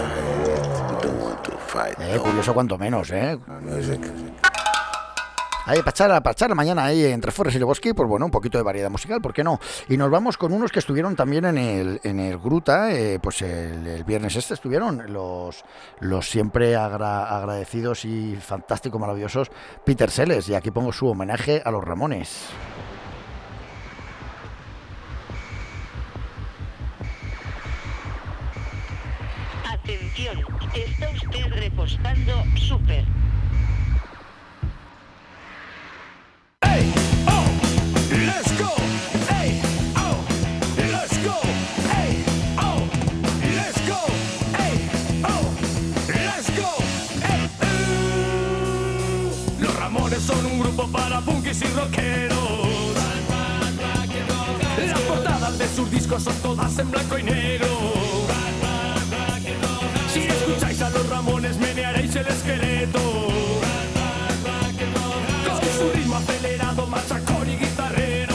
Curioso cuanto menos, Ahí, para echar mañana ahí entre Forres y Lebowski, pues bueno, un poquito de variedad musical, ¿por qué no? Y nos vamos con unos que estuvieron también en el Gruta, pues el viernes estuvieron los siempre agradecidos y fantásticos, maravillosos Peter Sellers, y aquí pongo su homenaje a los Ramones. Atención, está usted repostando súper. Hey, oh, let's go. Hey, oh, let's go. Hey, oh, let's go. Hey, oh, let's go. Hey, Los Ramones son un grupo para punkis y rockeros. Las portadas de sus discos son todas en blanco y negro. Si escucháis a los Ramones menearéis el esqueleto. Con su ritmo acelerado, machacón y guitarrero.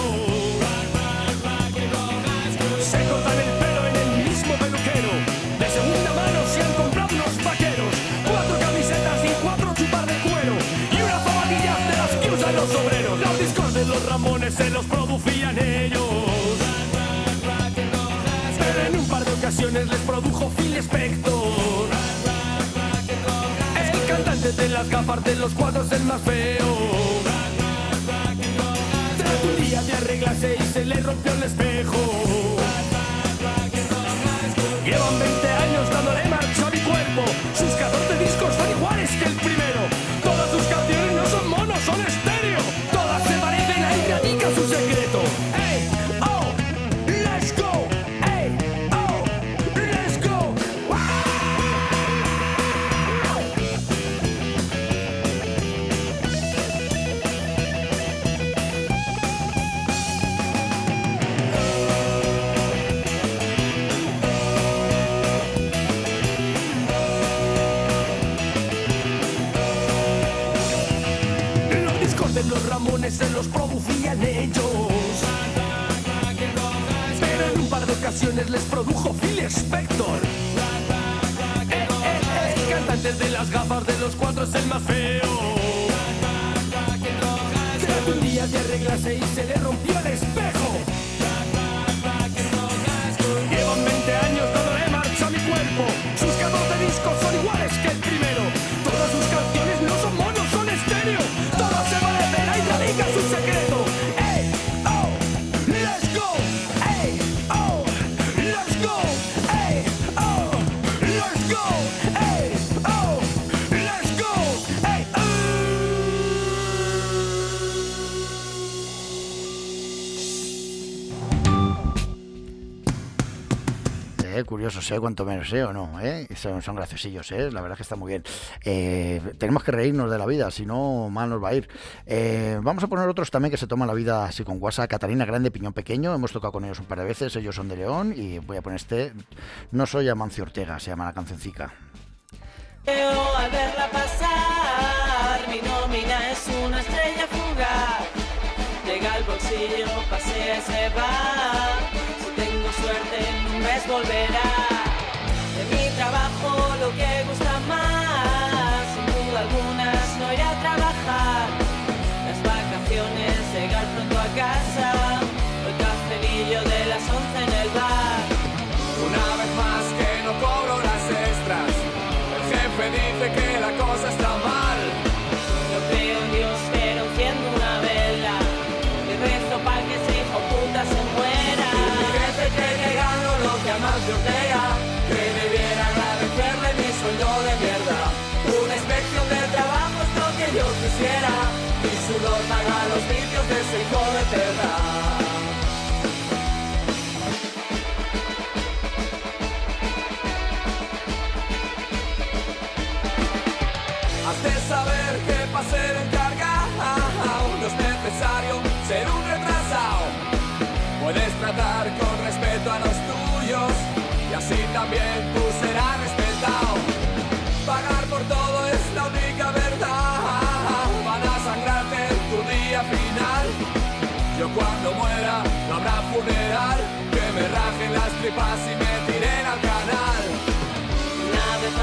Se cortan el pelo en el mismo peluquero. De segunda mano se han comprado unos vaqueros, 4 camisetas y 4 chupar de cuero, y unas zapatillas de las que usan los obreros. Los discos de los Ramones se los producían ellos, pero en un par de ocasiones les produjo Phil Spector. El cantante de las gafas de los cuadros, el más feo. Tras un día de arreglarse y se le rompió el espejo. Llevan 20 años dándole marcha a mi cuerpo. Sus 14 discos son iguales que el primero. Todas sus canciones no son monos, son estéreo. Todas se parecen, ahí radica su secreto. Hey, oh, let's go. Hey, oh, let's go. Los discos de los Ramones se los producían ellos, pero en un par de ocasiones les produjo Phil Spector. El cantante de las gafas de los 4 es el más feo. Tras un día de arreglarse y se le rompió el espejo. Llevan 20 años dándole marcha a mi cuerpo. Sus 14 discos son iguales que el primero. Todas sus canciones no son monos, son estéreo. Todas se parecen, ahí radica su secreto. Hey, oh, let's go. Hey, oh, let's go. Hey, oh, let's go. Hey, oh, let's go. Hey, Curiosos, cuanto menos, o no, son graciosillos, la verdad que está muy bien. Tenemos que reírnos de la vida, si no, mal nos va a ir. Vamos a poner otros también que se toman la vida así con guasa. Catarina Grande, Piñón Pequeño, hemos tocado con ellos un par de veces, ellos son de León, y voy a poner No soy Amancio Ortega, se llama la cancioncica. Al verla pasar, mi nómina es una estrella fugaz. Llega al bolsillo, pasea y se va. Si tengo suerte, en un mes volverá. De mi trabajo lo que gusta más, sin duda alguna, es no ir a trabajar. Las vacaciones, llegar pronto a casa, o el cafelillo de las 11 en el bar. Una vez más que no cobro las extras, el jefe dice que la cosa está mal. No creo en Dios, pero enciendo una vela y rezo para que ese hijo puta se muera. Mi jefe cree que gano lo que Amancio Ortega, que debiera agradecerle mi sueldo de mierda. Una inspección de trabajo es lo que yo quisiera, mi sudor paga los vicios de ese hijo de perra. Has de saber que para ser encargado no es necesario ser un retrasado. Puedes tratar con respeto a los tuyos y así también tú serás respetado. Pagar por todo es la única verdad. Van a sangrarte en tu día final. Yo cuando muera no habrá funeral, que me rajen las tripas y me tiren al canal. Una vez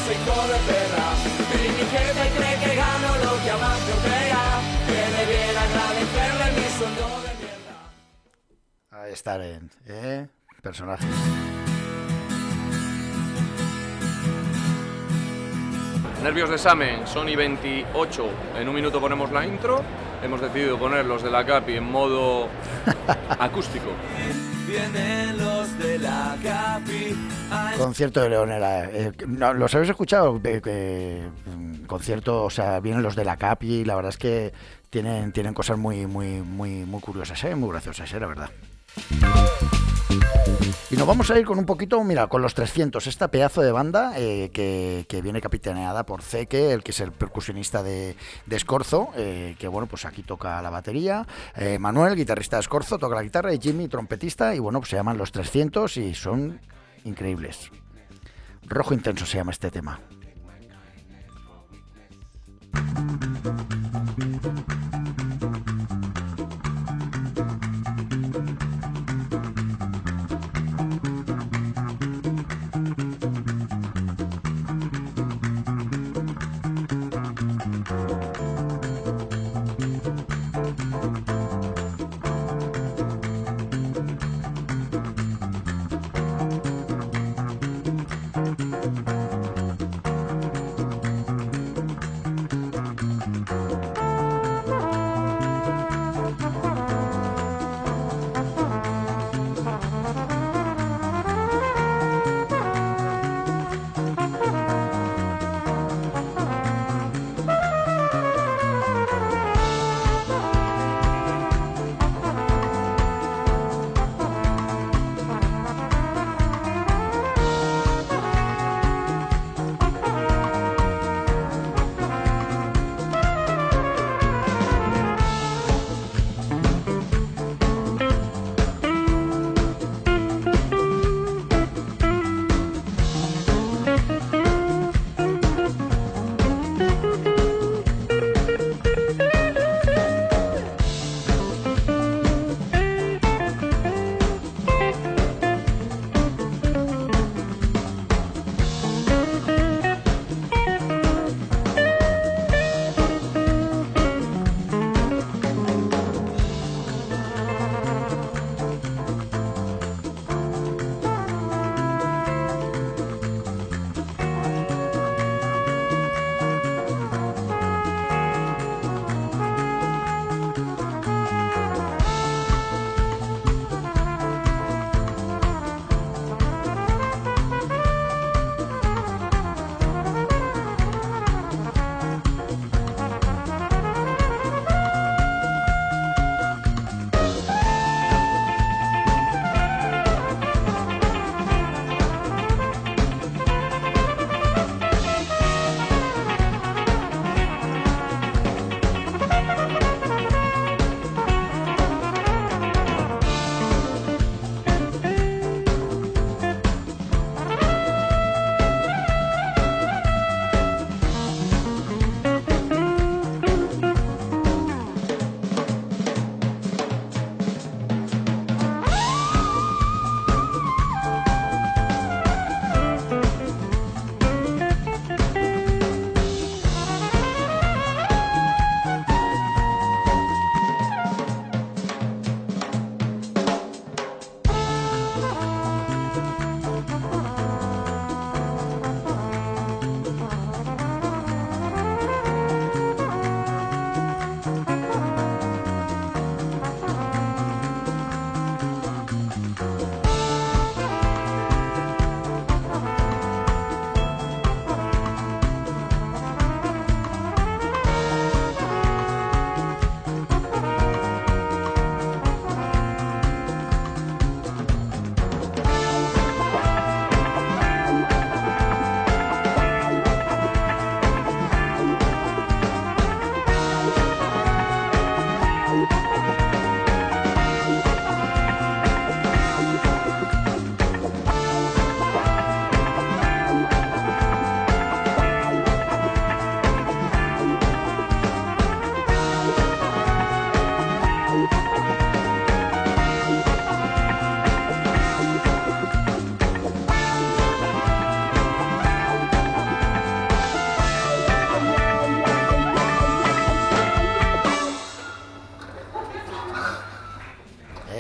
soy hijo de perra. Y mi jefe cree que gano lo que Amancio pega. Que debiera agradecerle mi sueldo de mierda. Ahí está, personaje. Nervios de examen, Sony 28. En un minuto ponemos la intro. Hemos decidido poner los de la Capi en modo acústico. Vienen los de la Capi. Concierto de Leonera. No, ¿los habéis escuchado? Concierto, o sea, vienen los de la Capi. La verdad es que tienen cosas muy curiosas, muy graciosas, la verdad. Y nos vamos a ir con un poquito, mira, con los 300, esta pedazo de banda que viene capitaneada por Zeke, el que es el percusionista de Escorzo, que bueno, pues aquí toca la batería, Manuel, guitarrista de Escorzo, toca la guitarra, y Jimmy, trompetista, y bueno, pues se llaman los 300 y son increíbles. Rojo Intenso se llama este tema.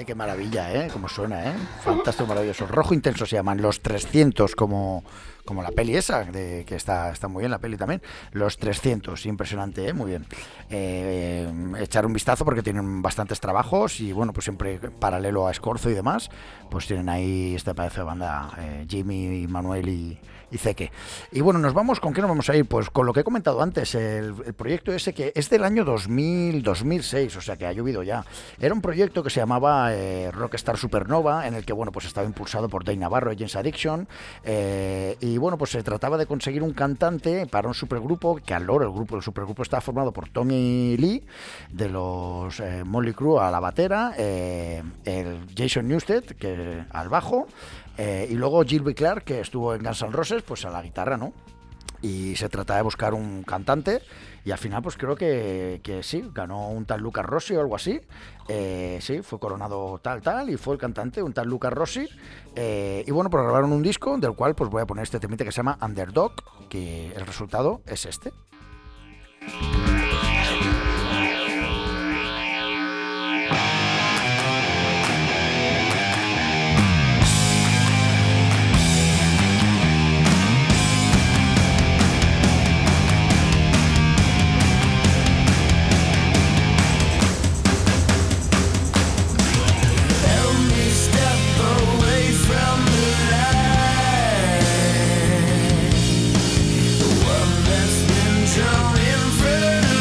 Qué maravilla, cómo suena, fantástico, maravilloso. Rojo Intenso se llaman, Los 300, como la peli esa, que está muy bien la peli también. Los 300, impresionante, muy bien. Echar un vistazo porque tienen bastantes trabajos y bueno, pues siempre paralelo a Escorzo y demás, pues tienen ahí este pedazo de banda, Jimmy, Manuel y Zeke. Y bueno, ¿con qué nos vamos a ir? Pues con lo que he comentado antes, el proyecto ese que es del año 2006, o sea que ha llovido ya. Era un proyecto que se llamaba Rockstar Supernova, en el que bueno, pues estaba impulsado por Dave Navarro y James Addiction, y bueno, pues se trataba de conseguir un cantante para un supergrupo, que el supergrupo estaba formado por Tommy Lee, de los Motley Crue a la batera, el Jason Newsted, que al bajo, y luego Gilby Clarke, que estuvo en Guns N' Roses, pues a la guitarra, ¿no? Y se trataba de buscar un cantante y al final pues creo que sí, ganó un tal Lucas Rossi o algo así, sí, fue coronado tal y fue el cantante, un tal Lucas Rossi, y bueno, pues grabaron un disco del cual pues voy a poner este temite que se llama Underdog, que el resultado es este. Drawn in front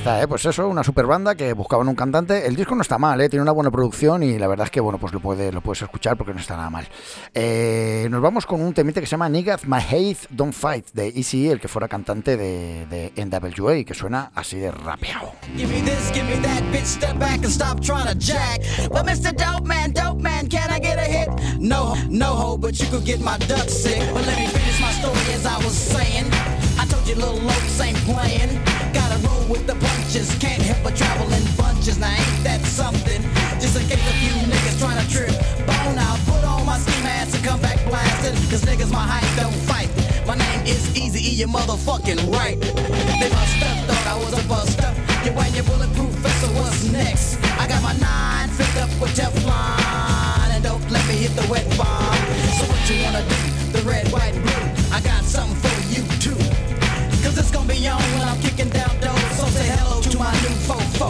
está, pues eso, una super banda que buscaban un cantante. El disco no está mal, tiene una buena producción y la verdad es que bueno, pues lo puedes escuchar porque no está nada mal. Nos vamos con un temite que se llama Niggas My Hate Don't Fight de Eazy, el que fuera cantante de NWA, que suena así de rapeado. Give me this, give me that, bitch, step back and stop trying to jack. But Mr. Dope Man, can I get a hit? No, ho, but you could get my duck sick. But let me finish my story as I was saying. I told you little Lokes ain't playing. Gotta roll with the punches, can't help but travel in bunches. Now ain't that something? Just in case a few niggas trying to trip bone out, put on my ski mask and come back blasting. Cause niggas my height don't fight. My name is Eazy-E, you motherfucking right. They must have thought I was a buster. You wearing your bulletproof vest, so what's next? I got my 9 filled up with Teflon. And don't let me hit the wet bomb. So what you wanna do? The red, white, and blue. I got something for you too. Cause it's gonna be on when I'm kicking down doors. So say hello to my new fofo.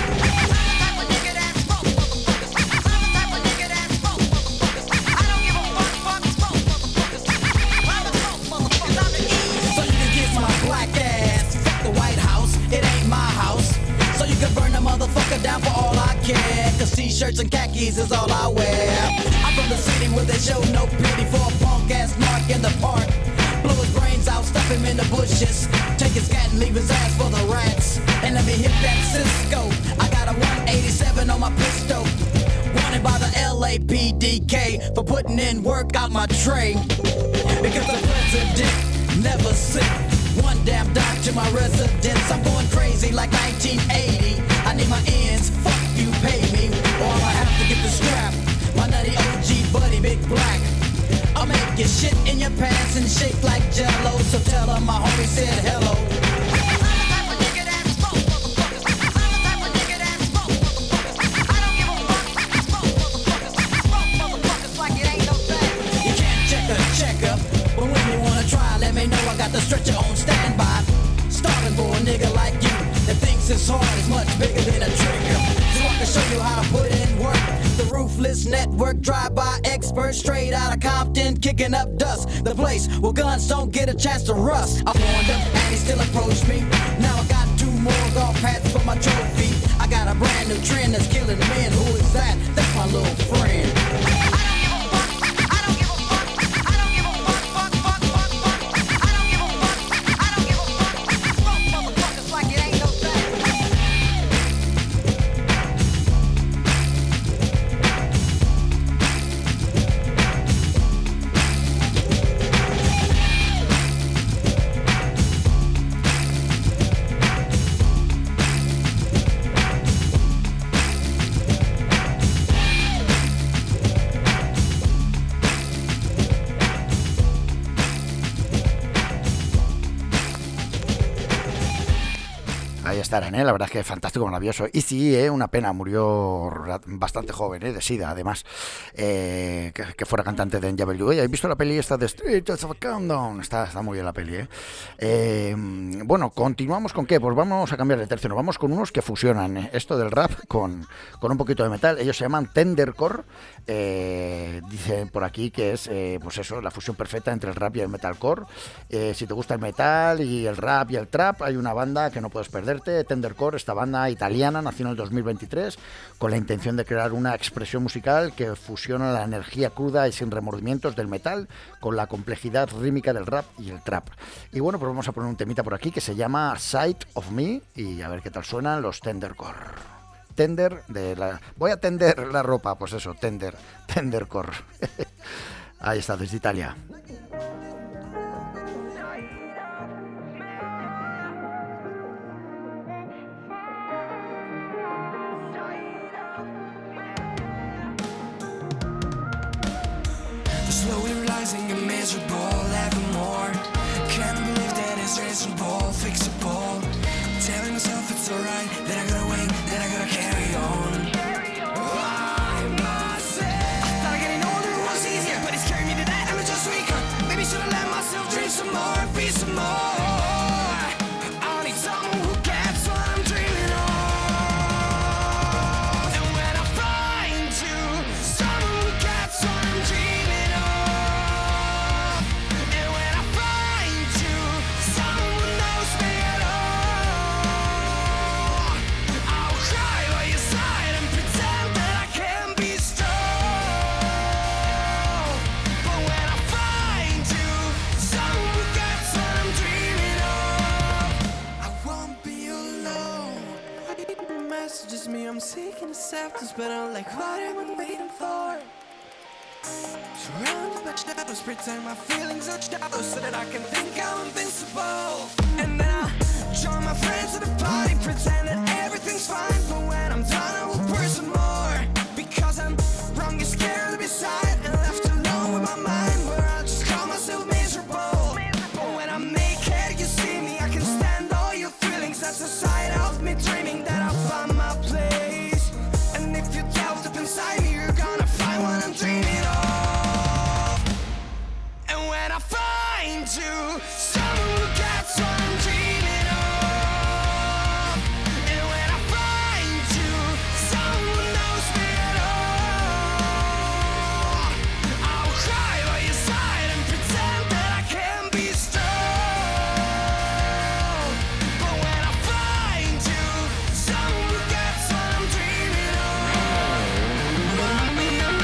So you can kiss my black ass. Fuck the White House, it ain't my house. So you can burn the motherfucker down for all I care. Cause t-shirts and khakis is all I wear. I'm from the city where they show no pity for a punk ass mark in the park. Blow his brains out, stuff him in the bushes. Take his cat and leave his ass for the rats. And let me hit that Cisco. I got a 187 on my pistol. Wanted by the LAPDK for putting in work out my tray. Because the president never sick. One damn dime to my residence. I'm going crazy like 1980. I need my ends, fuck you, pay me. Or I have to get the strap. My nutty OG buddy, Big Black. I'll make you shit in your pants and shake like Jello. So tell her my homie said hello. You can't check a checkup, but when you wanna try, let me know I got the stretcher on standby. Starting for a nigga like you that thinks his heart is much bigger than a trigger. So I can show you how to put in work. The Ruthless Network, drive-by expert, straight out of Compton, kicking up dust. The place where guns don't get a chance to rust. I warned him and he still approached me. Now I got 2 more golf hats for my trophy. I got a brand new trend that's killing men. Who is that? That's my little friend. Estarán, la verdad es que fantástico, maravilloso. Y sí, una pena, murió bastante joven, de SIDA, además, que fuera cantante de NWA. ¿Habéis visto la peli esta de Street of Countdown? Está muy bien la peli, Bueno, continuamos con qué, pues vamos a cambiar de tercio, nos vamos con unos que fusionan esto del rap con un poquito de metal. Ellos se llaman Tendercore. Dicen por aquí que es, pues eso, la fusión perfecta entre el rap y el metalcore. Si te gusta el metal y el rap y el trap, hay una banda que no puedes perderte, Tendercore. Esta banda italiana nació en el 2023 con la intención de crear una expresión musical que fusiona la energía cruda y sin remordimientos del metal con la complejidad rítmica del rap y el trap. Y bueno, pues vamos a poner un temita por aquí que se llama Side of Me y a ver qué tal suenan los Tendercore. Voy a tender la ropa, pues eso, Tendercore. Ahí está, desde Italia. Slowly rising and miserable, evermore. Can't believe that it's reasonable, fixable. Telling myself it's alright, that I gotta wait, that I gotta carry on. I thought getting older was easier, but it's carrying me to that, I'm just weaker. Maybe should've let myself drink some more, be some more. I need someone who gets what I'm dreaming of. And when I find you, someone who gets what I'm dreaming of. And when I find you, someone who knows me at all. messages me, I'm seeking acceptance, but I'm like, what am I waiting for? Surrounded by shadows, pretend my feelings are shallow so that I can think I'm invincible. And then I join my friends to the party, pretend that everything's fine, but when I'm done I will burst some more. Because I'm wrong and scared to be sad and left alone with my mind, where I'll just call myself miserable. But when I'm naked, you see me, I can stand all your feelings. That's the side of me dreaming that I'll find my place. And if you delve up inside me, you're gonna find what I'm dreaming of. And when I find you, someone who gets what I'm dreaming of. And when I find you, someone who knows me at all, I'll cry by your side and pretend that I can be strong. But when I find you, someone who gets what I'm dreaming of, I'll be alone.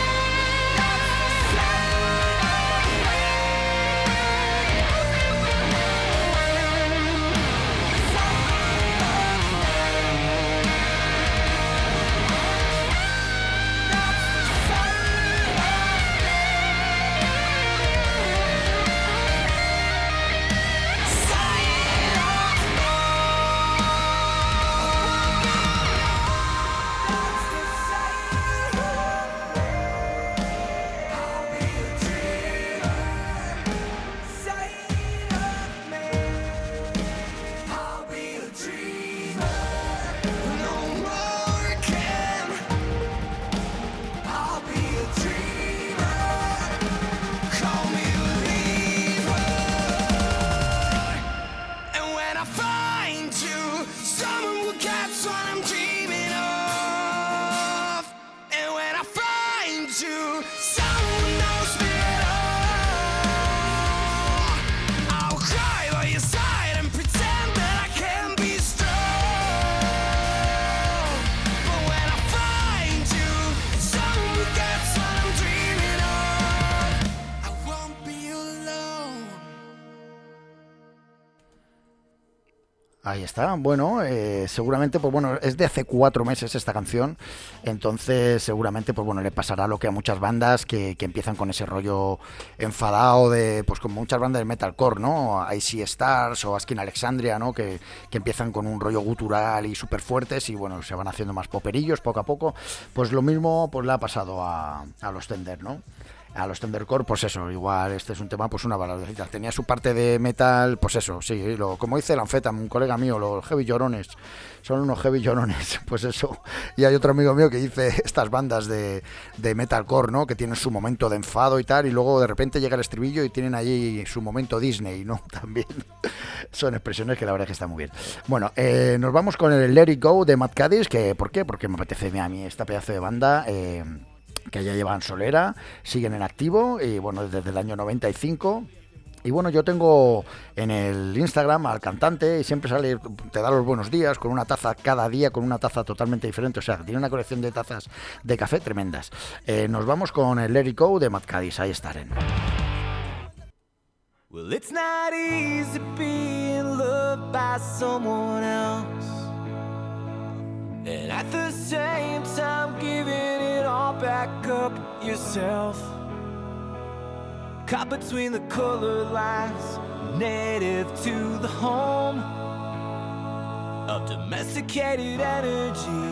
I'll be a dreamer, no more can. I'll be a dreamer, call me a believer. And when I find you, someone will catch what I'm dreaming of. And when I find you, someone who knows me at all, I'll cry by your side and pretend that I can be strong. But when I find you, someone who gets what I'm dreaming of, I won't be alone. Ahí está, bueno, seguramente, pues bueno, es de hace 4 meses esta canción, entonces seguramente, pues bueno, le pasará lo que a muchas bandas que empiezan con ese rollo enfadado de, pues como muchas bandas de metalcore, ¿no? Icy Stars o Askin Alexandria, ¿no? Que empiezan con un rollo gutural y súper fuertes y bueno, se van haciendo más poperillos poco a poco, pues lo mismo pues le ha pasado a los Tender, ¿no? A los Tendercore, pues eso, igual este es un tema, pues una baladecita. Tenía su parte de metal, pues eso, sí, como dice el Anfetam, un colega mío, los heavy llorones, son unos heavy llorones, pues eso. Y hay otro amigo mío que dice estas bandas de metalcore, ¿no? Que tienen su momento de enfado y tal, y luego de repente llega el estribillo y tienen allí su momento Disney, ¿no? También son expresiones que la verdad es que están muy bien. Bueno, nos vamos con el Let It Go de Mad Caddies, que ¿por qué? Porque me apetece a mí esta pedazo de banda, que ya llevan solera, siguen en activo y bueno, desde el año 95. Y bueno, yo tengo en el Instagram al cantante y siempre sale, te da los buenos días con una taza cada día, con una taza totalmente diferente. O sea, tiene una colección de tazas de café tremendas. Nos vamos con el Let It Go de Mad Caddies, ahí estarán. Well, it's not easy being loved by someone else, and at the same time giving it all back up yourself. Caught between the color lines, native to the home of domesticated energy.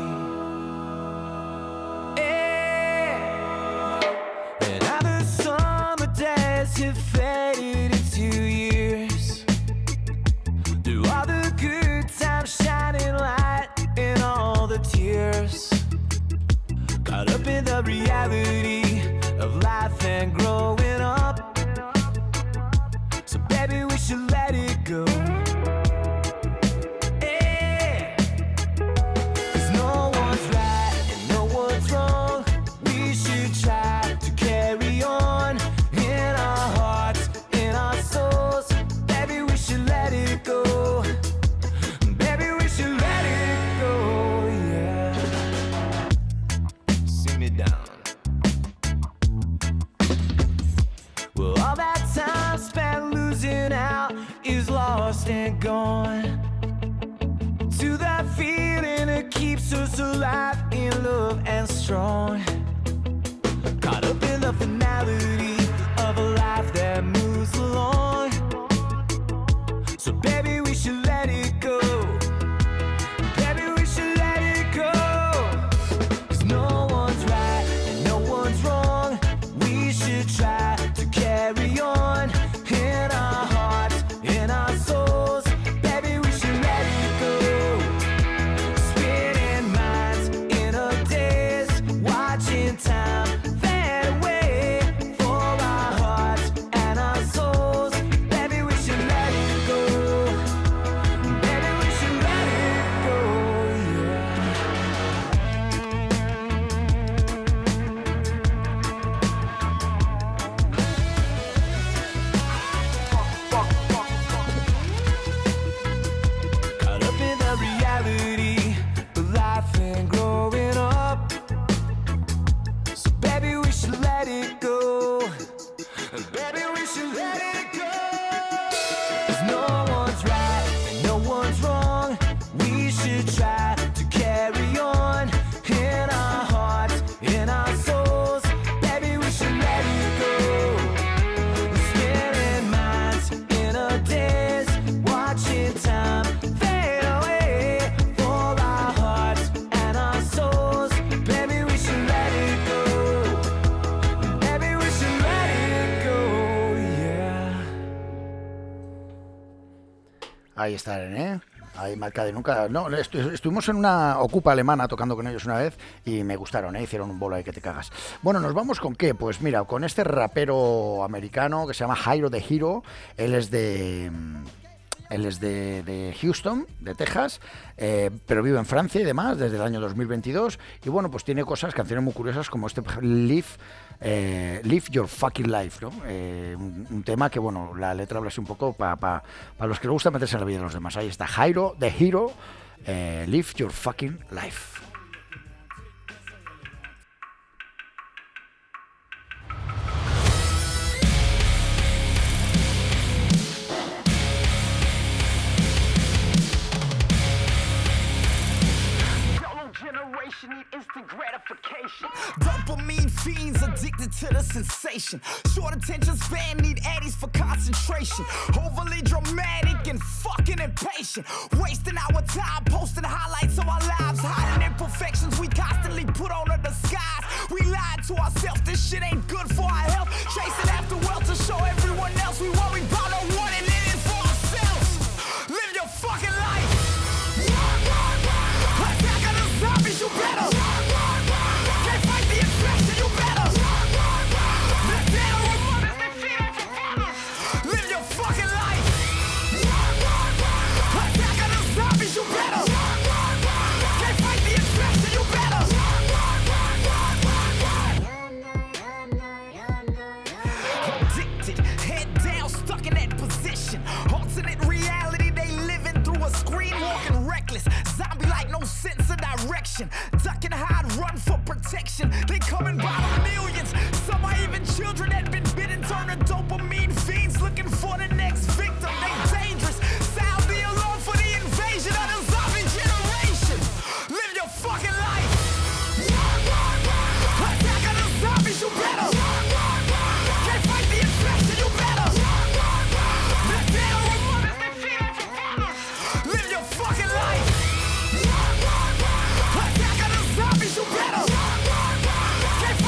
And now the summer days have faded into years, through all the good times shining light in all the tears. Caught up in the reality of life and growing up. So baby, we should let it go. Yeah. 'Cause no one's right and no one's wrong. We should try to carry on in our hearts, in our souls. Baby, we should let it go. Baby, we should let it go, yeah. See me down. Well, all that time spent losing out is lost keeps us alive in love and strong. Caught up in the finality of a life that moves along. So baby, we should let it go. Baby, we should let it go. 'Cause no one's right and no one's wrong. We should try to carry on in our hearts, in our souls. Baby, we should let it go. Spinning minds in a daze, watching time fade away for our hearts and our souls. Baby, we should let it go. Baby, we should let it go, Caught up in the reality of life and growing up. So baby, we should let it go. Baby, we should let it go. 'Cause no one's right and no one's wrong. We should try to carry on in our hearts, in our souls. Baby, we should let it go. Spinning minds in a daze, watching time fade away for our hearts and our souls. Baby, we should let it go. Baby, we should let it go, yeah. Ahí están, ¿eh? Ahí marca de nunca. No, estuvimos en una Ocupa alemana tocando con ellos una vez y me gustaron, ¿eh? Hicieron un bolo ahí que te cagas. Bueno, ¿nos vamos con qué? Pues mira, con este rapero americano que se llama Jairo the Hero. Él es de Houston, de Texas, pero vive en Francia y demás desde el año 2022. Y bueno, pues tiene canciones muy curiosas como este Live Your Fucking Life, ¿no? Un tema que, bueno, la letra habla así un poco para los que les gusta meterse en la vida de los demás. Ahí está Jairo the Hero, Live Your Fucking Life. Generation need instant gratification. Dopamine fiends addicted to the sensation. Short attention span need addies for concentration. Overly dramatic and fucking impatient. Wasting our time posting highlights of our lives. Hiding imperfections we constantly put on a disguise. We lied to ourselves, this shit ain't good for our health. Chasing after wealth to show everyone else. We worry about no one and it is for ourselves. Live your fucking life. Attack of the zombies, you better. Can't fight the infection, you better. The dead are mothers, they feed off of fathers. Live your fucking life. Attack of the zombies, you better. Can't fight the infection, you better. Addicted, head down, stuck in that position. Alternate reality, they living through a screen, walking reckless. Zombie like no sense of direction. Duck and hide, run for protection. They coming by the millions. Some are even children that been bitten, turn to dopamine fiends looking for the next victim. They dangerous. Sound the alarm for the invasion of the zombie generation. Live your fucking life. Attack of the zombies, you better. Can't fight the infection, you better. The dead are mothers, they feed off of fathers. Live your fucking life. Attack of the zombies, you better. Can't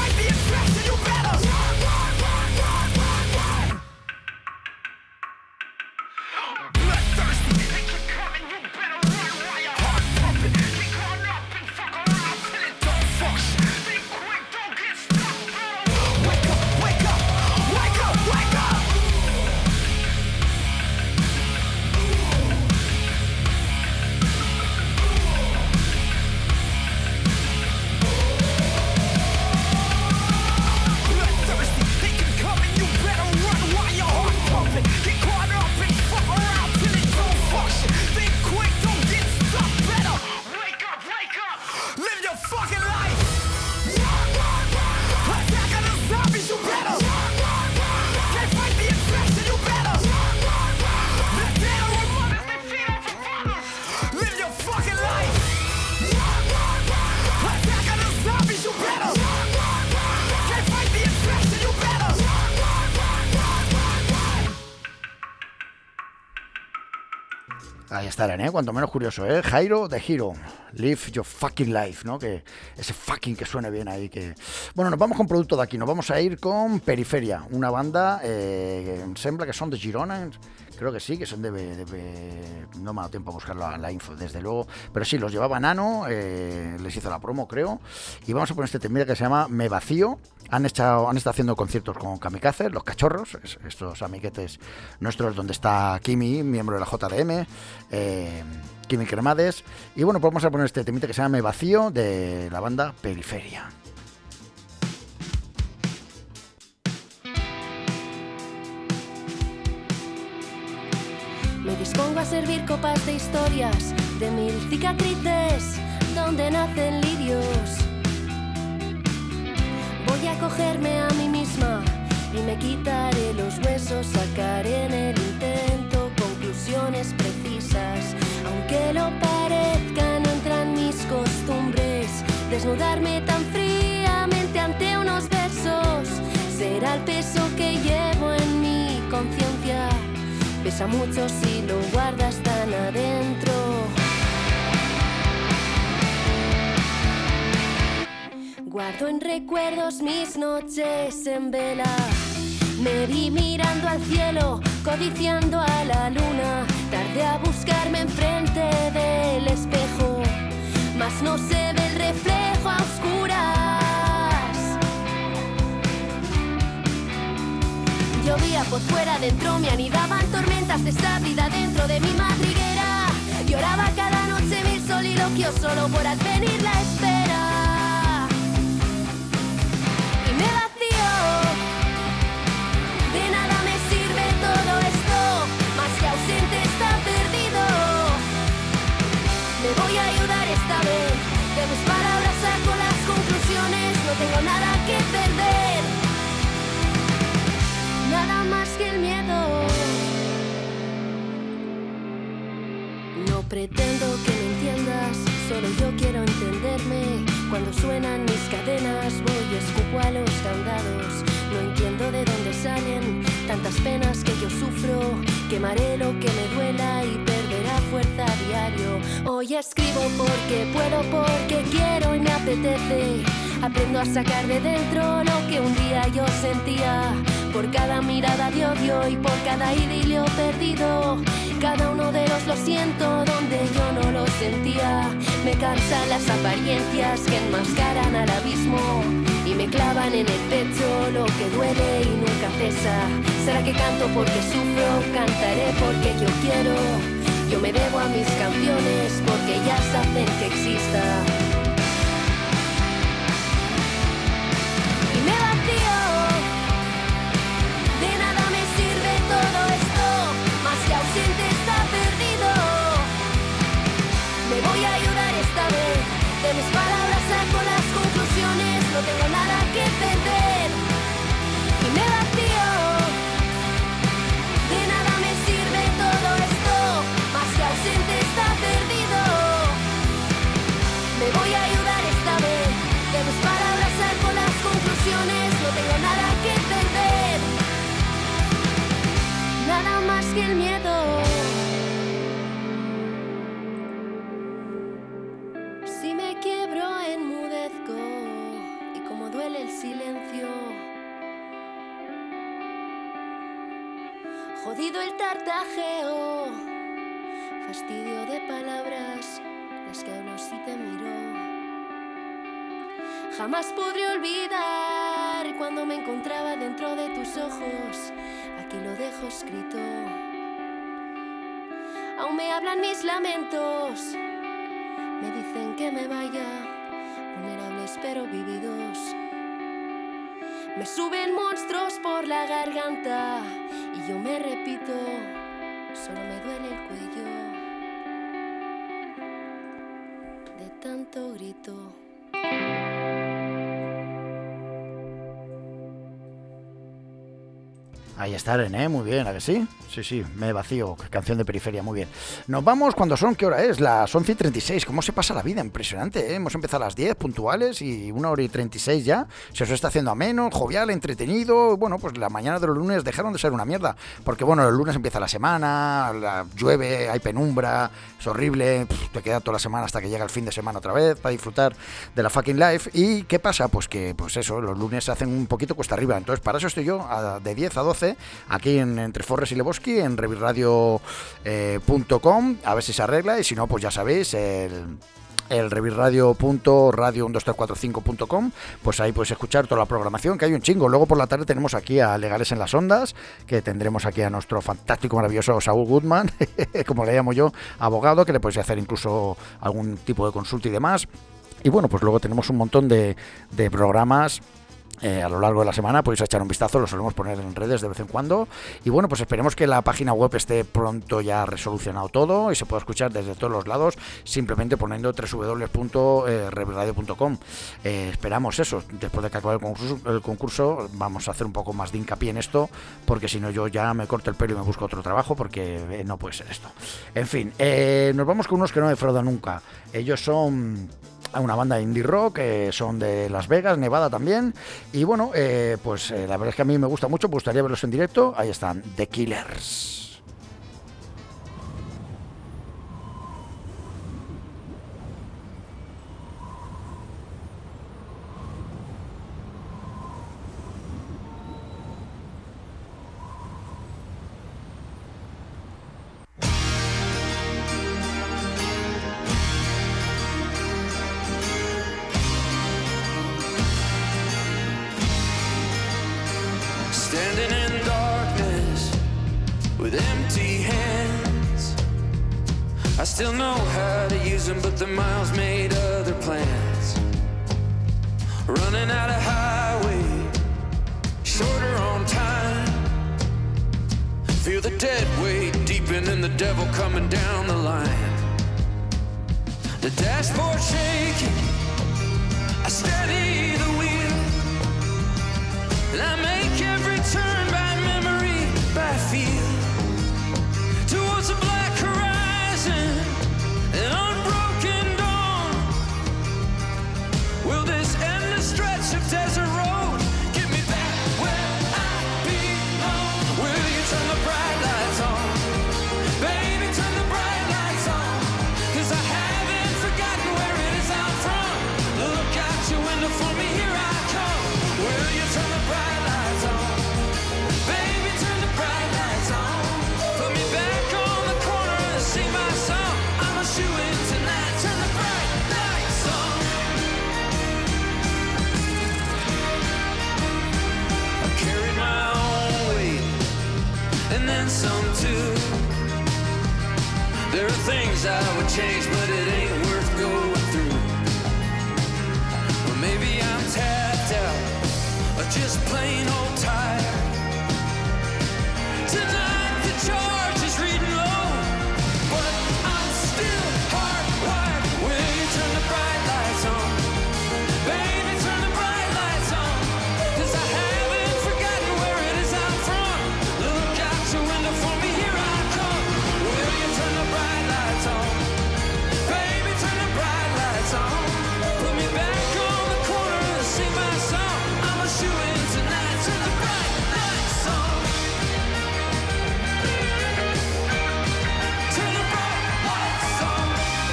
Ahí estarán, cuanto menos curioso, Jairo de Hero, Live Your Fucking Life, ¿no? Que ese fucking que suene bien ahí. Que... Bueno, nos vamos con producto de aquí, nos vamos a ir con Periferia, una banda, sembla que son de Girona, creo que sí, que son de no me ha dado tiempo a buscar la info, desde luego, pero sí, los llevaba Nano, les hizo la promo, creo, y vamos a poner este tema que se llama Me Vacío. Han estado haciendo conciertos con Kamikaze, los cachorros, estos amiguetes nuestros, donde está Kimi, miembro de la JDM, Kimi Cremades, y bueno, pues vamos a poner este temita que se llama Me Vacío, de la banda Periferia. Me dispongo a servir copas de historias, de 1000 cicatrices, donde nacen lirios. Voy a cogerme a mí misma y me quitaré los huesos, sacaré en el intento conclusiones precisas. Aunque lo parezca, no entran mis costumbres desnudarme tan fríamente ante unos versos. Será el peso que llevo en mi conciencia. Pesa mucho si lo guardas tan adentro. Guardo en recuerdos mis noches en vela. Me vi mirando al cielo, codiciando a la luna. Tardé a buscarme enfrente del espejo, mas no se ve el reflejo a oscuras. Llovía por fuera, dentro me anidaban tormentas de esta vida dentro de mi madriguera. Lloraba cada noche 1000 soliloquios solo por advenir la espera. Y me vacío, de nada me sirve todo esto, más que ausente está perdido. Me voy a ayudar esta vez, de mis palabras saco las conclusiones, no tengo nada que perder. Nada más que el miedo. No pretendo que me entiendas, solo yo quiero entenderme. Cuando suenan mis cadenas voy y escupo a los candados. No entiendo de dónde salen tantas penas que yo sufro. Quemaré lo que me duela y perderá fuerza a diario. Hoy escribo porque puedo, porque quiero y me apetece. Aprendo a sacar de dentro lo que un día yo sentía. Por cada mirada de odio y por cada idilio perdido. Cada uno de los lo siento donde yo no lo sentía. Me cansan las apariencias que enmascaran al abismo y me clavan en el pecho lo que duele y nunca cesa. ¿Será que canto porque sufro? Cantaré porque yo quiero. Yo me debo a mis canciones porque ellas hacen que exista. Y me vacío, de nada me sirve todo esto, más que ausente está perdido. Me voy a ayudar esta vez, de mis palabras saco las conclusiones, no tengo nada que perder. Y me vacío, de nada me sirve todo esto, más que ausente está perdido. Me voy a ayudar esta vez, de mis palabras saco las conclusiones, no tengo nada que perder. Nada más que el miedo. Si me quiebro enmudezco y como duele el silencio. Jodido el tartajeo, fastidio de palabras, las que hablo si te miro. Jamás podré olvidar cuando me encontraba dentro de tus ojos. Aquí lo dejo escrito. Aún me hablan mis lamentos. Me dicen que me vaya, vulnerables pero vividos. Me suben monstruos por la garganta y yo me repito, solo me duele el cuello de tanto grito. Ahí está, René, muy bien, ¿a que sí? Sí, me vacío, canción de Periferia, muy bien. Nos vamos cuando son, ¿qué hora es? Las 11:36, ¿cómo se pasa la vida? Impresionante, ¿eh? Hemos empezado a las 10 puntuales y 1:36 ya. Se os está haciendo ameno, jovial, entretenido. Bueno, pues la mañana de los lunes dejaron de ser una mierda, porque bueno, los lunes empieza la semana, llueve, hay penumbra, es horrible, te queda toda la semana hasta que llega el fin de semana otra vez para disfrutar de la fucking life. ¿Y qué pasa? Pues que, pues eso, los lunes se hacen un poquito cuesta arriba. Entonces, para eso estoy yo, de 10 a 12, aquí entre Forres y Lebowski, en revirradio.com, a ver si se arregla, y si no, pues ya sabéis, el revirradio.radio12345.com, pues ahí podéis escuchar toda la programación, que hay un chingo. Luego por la tarde tenemos aquí a Legales en las Ondas, que tendremos aquí a nuestro fantástico, maravilloso Saúl Goodman, como le llamo yo, abogado, que le podéis hacer incluso algún tipo de consulta y demás. Y bueno, pues luego tenemos un montón de programas a lo largo de la semana. Podéis echar un vistazo, lo solemos poner en redes de vez en cuando. Y bueno, pues esperemos que la página web esté pronto ya resolucionado todo y se pueda escuchar desde todos los lados, simplemente poniendo www.revirradio.com. Esperamos eso. Después de que acabe el concurso vamos a hacer un poco más de hincapié en esto, porque si no yo ya me corto el pelo y me busco otro trabajo, porque no puede ser esto. En fin, nos vamos con unos que no defraudan nunca. Ellos son una banda de indie rock, son de Las Vegas, Nevada también, y bueno, pues la verdad es que a mí me gusta mucho, me gustaría verlos en directo. Ahí están, The Killers. Standing in darkness with empty hands, I still know how to use them, but the miles made other plans. Running out of highway, shorter on time. Feel the dead weight deepen and the devil coming down the line. The dashboard shaking, I steady the wheel, and I make every turn by memory, by feel, towards a black horizon, an unbroken dawn. Will this endless stretch of desert road get me back where I belong? Will you turn the bright lights on? Baby, turn the bright lights on, 'cause I haven't forgotten where it is I'm from. Look out your window for me, here I come. Will you turn the bright lights on? Baby, turn the bright lights on. Put me back on the corner and sing my song. I'm a shoe-in tonight. Turn the bright lights on. I carried my own weight and then some too. There are things I would change, but it ain't worth going through. Or maybe I'm tapped out, or just plain old tired. Tonight the charge is reading low, but I'm still hardwired. Will you turn the bright lights on? Baby, turn the bright lights on, 'cause I haven't forgotten where it is I'm from. Look out your window for me, here I come. Will you turn the bright lights on? Baby, turn the bright lights on. Put me back on the corner and sing my song. I'm a shoe-in tonight. Turn the bright lights on. Turn the bright lights on.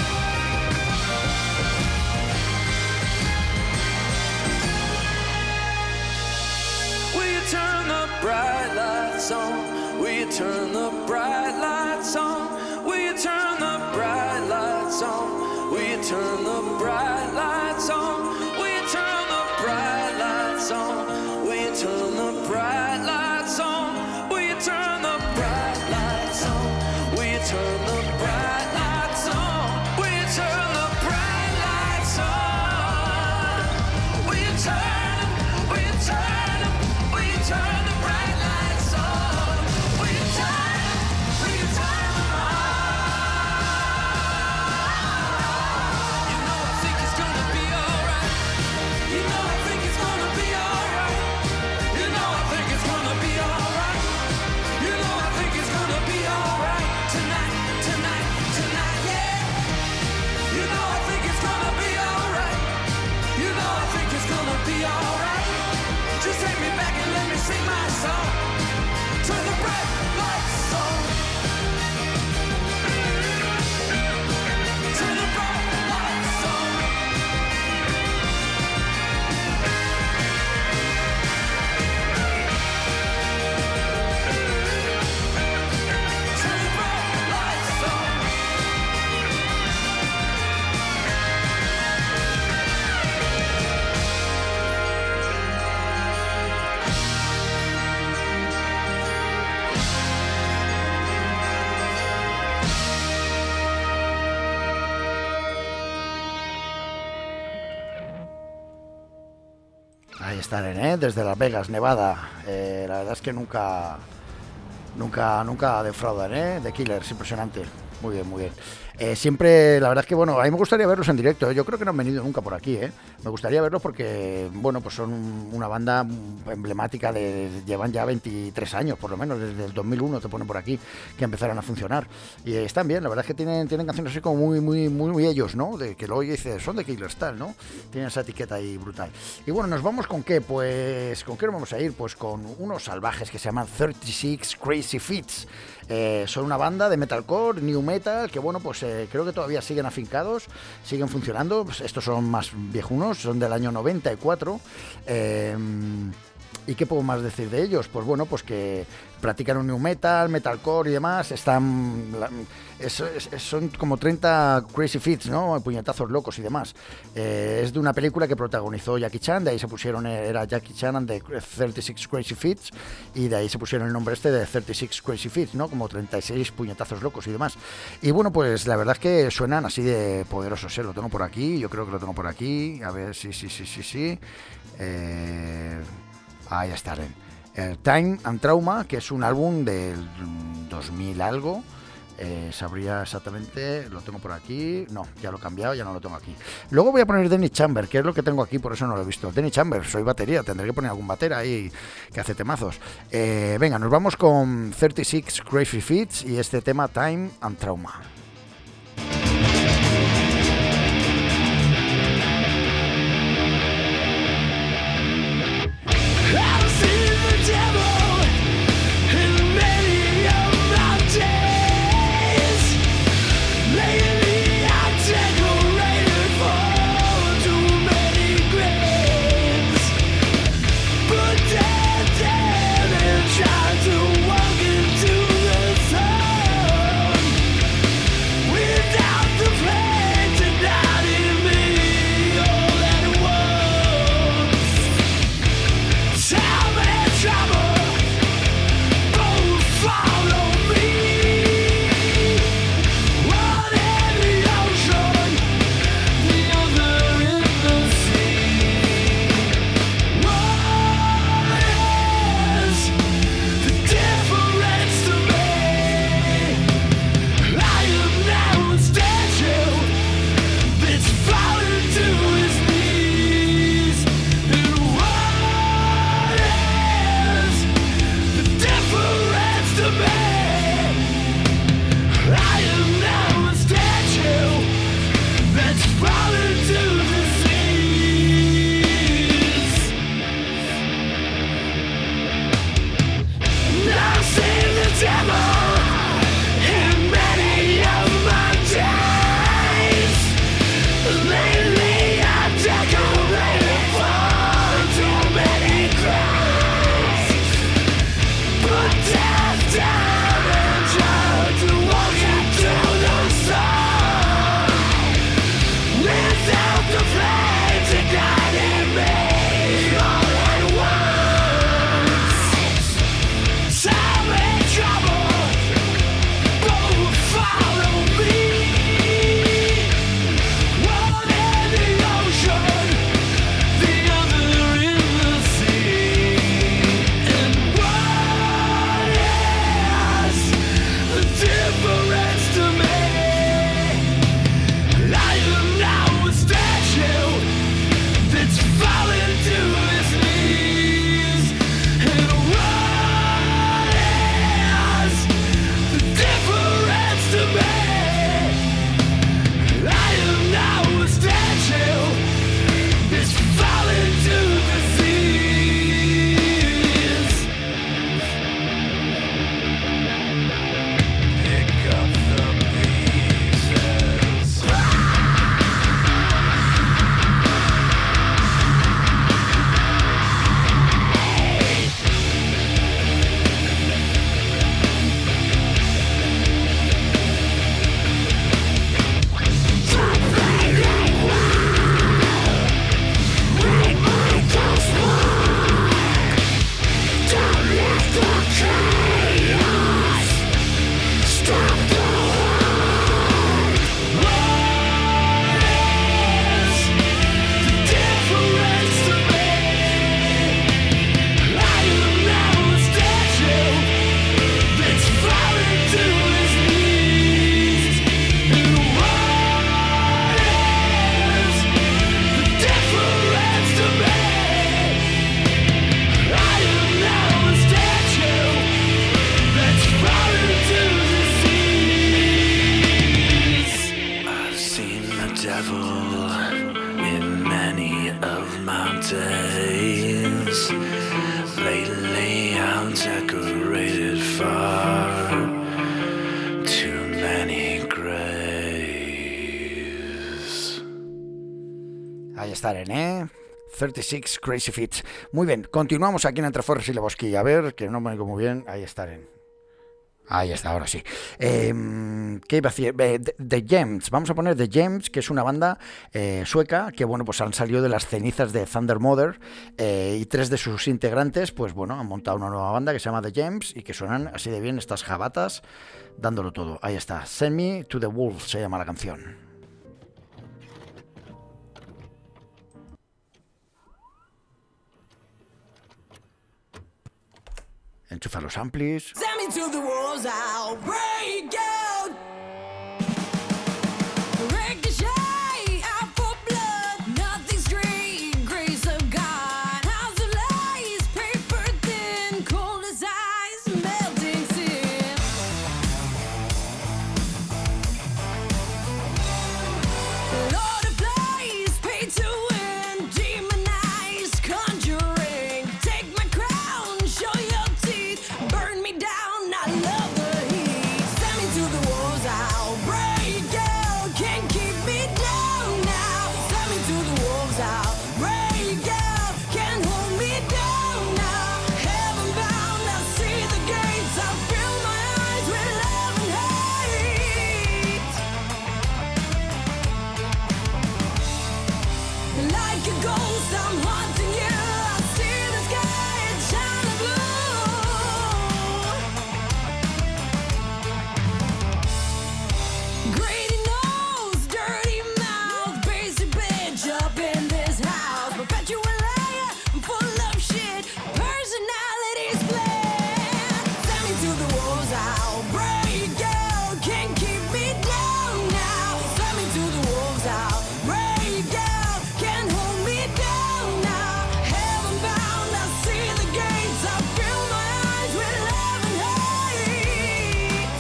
Will you turn the bright lights on? Will you turn the bright lights on? Will you turn the bright lights on? Will you turn the bright lights on? Will you turn the bright lights on? Will you turn the bright lights on? Will you turn the bright lights on? Will you turn the bright lights on? Will you turn the bright lights on? Will you turn them? Will you turn them? Will you turn the bright lights on? Will you turn them? Will you turn them on? You know I think it's Ahí están, desde Las Vegas, Nevada. La verdad es que nunca defraudan, The Killers, impresionante. Muy bien, muy bien. Siempre, la verdad es que, bueno, a mí me gustaría verlos en directo. Yo creo que no han venido nunca por aquí, Me gustaría verlos porque, bueno, pues son una banda emblemática llevan ya 23 años, por lo menos, desde el 2001 te ponen por aquí, que empezaron a funcionar. Y están bien, la verdad es que tienen canciones así como muy ellos, ¿no? De que luego dices, son The Killers, tal, ¿no? Tienen esa etiqueta ahí brutal. Y bueno, ¿nos vamos con qué? Pues, ¿con qué nos vamos a ir? Pues con unos salvajes que se llaman 36 Crazy Fits. Son una banda de metalcore, new metal, que bueno, pues creo que todavía siguen afincados, siguen funcionando. Pues estos son más viejunos, son del año 94. ¿Y qué puedo más decir de ellos? Pues bueno, pues que practican un new metal, metalcore y demás. Son como 30 crazy fits, ¿no? Puñetazos locos y demás. Es de una película que protagonizó Jackie Chan, de ahí se pusieron, era Jackie Chan and the 36 Crazy Fits, y de ahí se pusieron el nombre de 36 Crazy Fits, ¿no? Como 36 puñetazos locos y demás. Y bueno, pues la verdad es que suenan así de poderosos, Lo tengo por aquí, yo creo que lo tengo por aquí. A ver, sí. Ahí estarán. El Time and Trauma, que es un álbum del 2000 algo. Sabría exactamente, lo tengo por aquí. No, ya lo he cambiado, ya no lo tengo aquí. Luego voy a poner Dennis Chamber, que es lo que tengo aquí, por eso no lo he visto. Dennis Chamber, soy batería, tendré que poner algún batera ahí que hace temazos. Venga, nos vamos con 36 Crazy Fits y este tema Time and Trauma. Try to walk into the sun. days. Lately I'm decorated far too many graves. Ahí estarán, 36 Crazy Fits. Muy bien, continuamos aquí en Entre Forres y Lebowski. A ver, que no me digo muy bien. Ahí estarán. Ahí está, ahora sí. ¿Qué iba a decir? The Gems. Vamos a poner The Gems, que es una banda sueca que, bueno, pues han salido de las cenizas de Thunder Mother, y 3 de sus integrantes, pues bueno, han montado una nueva banda que se llama The Gems y que suenan así de bien estas jabatas, dándolo todo. Ahí está. Send Me to the Wolves se llama la canción. Enchufa los amplis. Send me to the walls, I'll break out. Ricochet, out for blood, nothing's straight. Grace of God, house of lies, paper thin, cold as ice, melting sin. Lord of plays, pay to win, demonized, conjuring. Take my crown, show your teeth, burn me down, I love the heat. Send me to the walls, I'll break out. Can't keep me down now. Send me to the wolves, I'll break out. Can't hold me down now. Heaven bound, I see the gates. I fill my eyes with love and hate. Like a ghost, I'm haunting you. I see the sky, it's shining blue. Greedy nose, dirty mouth, basic bitch up in this house. Perpetual liar, I'm full of shit, personality split. Send me to the walls, I'll break out. Can't keep me down now. Send me to the wolves, I'll break out. Can't hold me down now. Heaven bound, I see the gates. I fill my eyes with love and hate.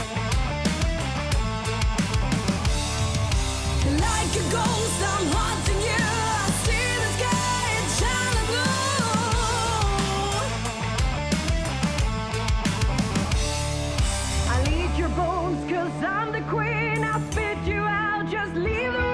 Like a ghost, I'm haunting you. I see the sky, it's shining blue. I'll eat your bones, 'cause I'm the queen. I'll spit you out, just leave the ring.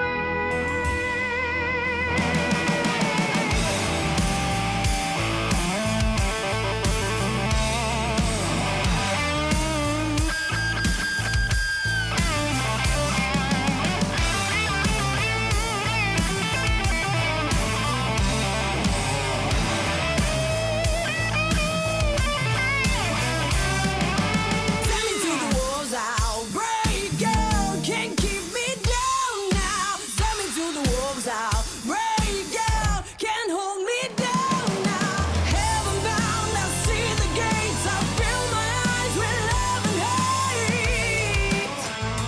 Send me to the walls, I'll break out. Can't keep me down now. Send me to the wolves, I'll break out. Can't hold me down now. Heaven bound, I see the gates. I fill my eyes with love and hate.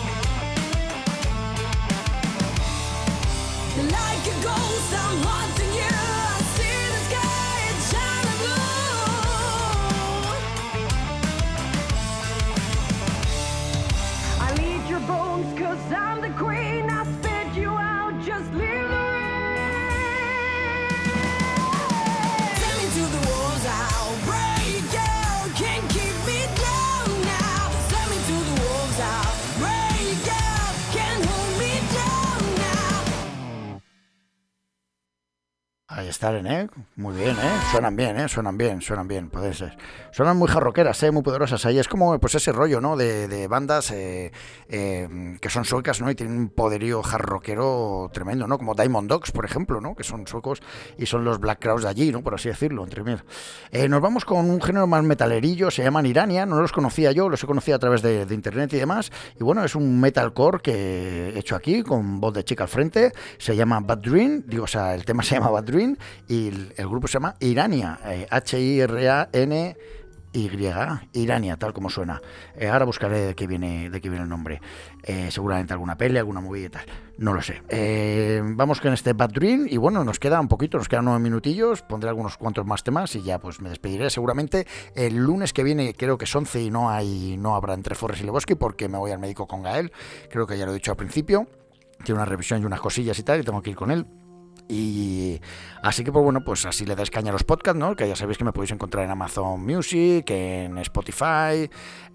Like a ghost, I'm haunting you. I see the sky, it's shining blue. I'll eat your bones, 'cause I'm the queen. I'll spit you out, just leave the ring. Send me to the walls, I'll break out. Can't keep me down now. Send me to the wolves, I'll break out. Can't hold me down now. Ahí están, muy bien, suenan bien, suenan bien, puede ser. Suenan muy jarroqueras, muy poderosas. Ahí es como pues ese rollo, ¿no? De bandas que son suecas, ¿no? Y tienen un poderío jarroquero tremendo, ¿no? Como Diamond Dogs, por ejemplo, ¿no? Que son suecos y son los Black Crowes de allí, ¿no? Por así decirlo, entre mí. Nos vamos con un género más metalerillo, se llaman Irania, no los conocía yo, los he conocido a través de internet y demás. Y bueno, es un metalcore que he hecho aquí con voz de chica al frente, se llama Bad Dream, el tema se llama Bad Dream y el grupo se llama Irania, Hirania, Irania, tal como suena. Ahora buscaré de qué viene el nombre. Seguramente alguna peli, alguna movie y tal. No lo sé. Vamos con este Bad Dream y bueno, nos queda un poquito, nos quedan 9 minutillos. Pondré algunos cuantos más temas y ya pues me despediré. Seguramente el lunes que viene, creo que es 11 y no habrá Entre Forres y Lebowski porque me voy al médico con Gael. Creo que ya lo he dicho al principio. Tiene una revisión y unas cosillas y tal y tengo que ir con él. Y Así que, pues bueno, pues así le dais caña a los podcasts, ¿no? Que ya sabéis que me podéis encontrar en Amazon Music, en Spotify,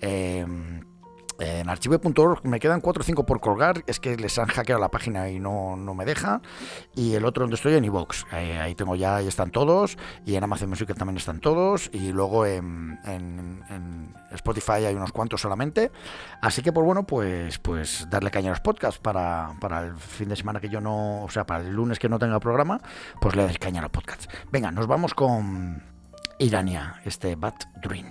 en archive.org. Me quedan 4 o 5 por colgar, es que les han hackeado la página y no me deja. Y el otro donde estoy, en iVoox, ahí tengo ya, ahí están todos. Y en Amazon Music también están todos. Y luego en Spotify hay unos cuantos solamente. Así que, pues bueno, pues darle caña a los podcasts para el fin de semana que yo no, o sea, para el lunes que no tenga programa, pues le dais caña a los podcasts. Venga, nos vamos con Irania, Bad Dream.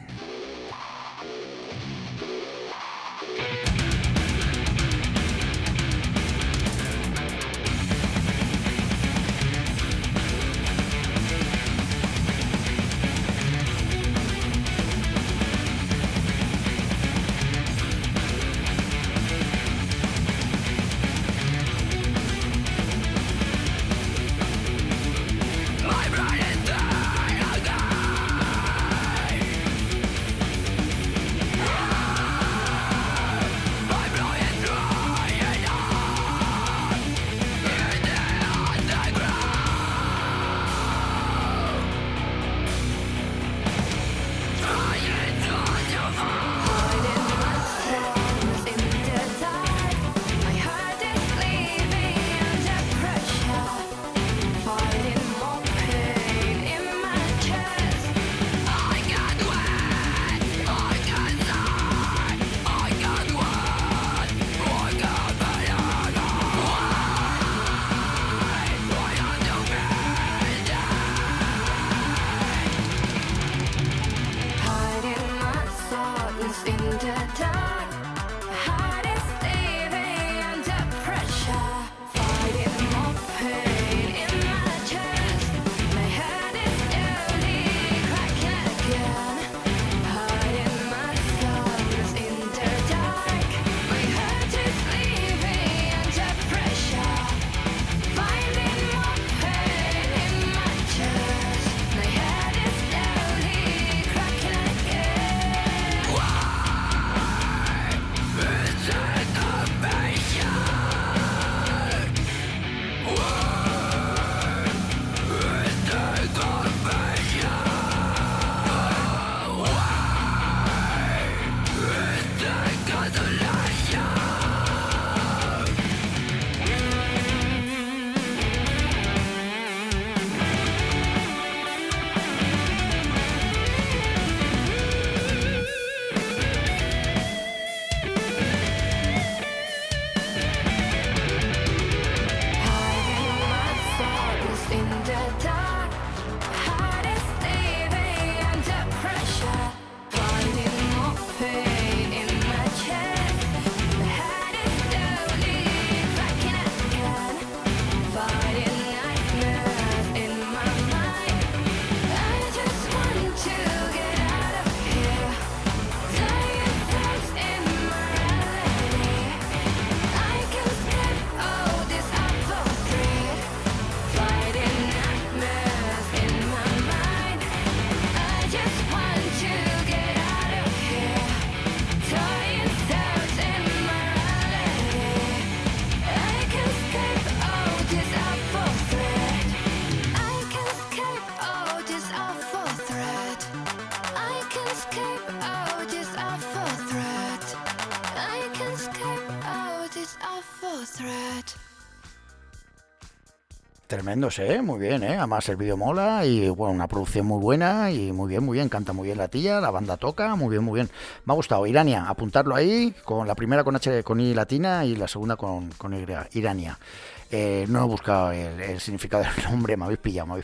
Tremendos, muy bien, además el vídeo mola y bueno, una producción muy buena y muy bien, canta muy bien la tía, la banda toca, muy bien. Me ha gustado. Irania, apuntarlo ahí, con la primera con H con I latina y la segunda con Y, Irania. No he buscado el significado del nombre, me habéis pillado.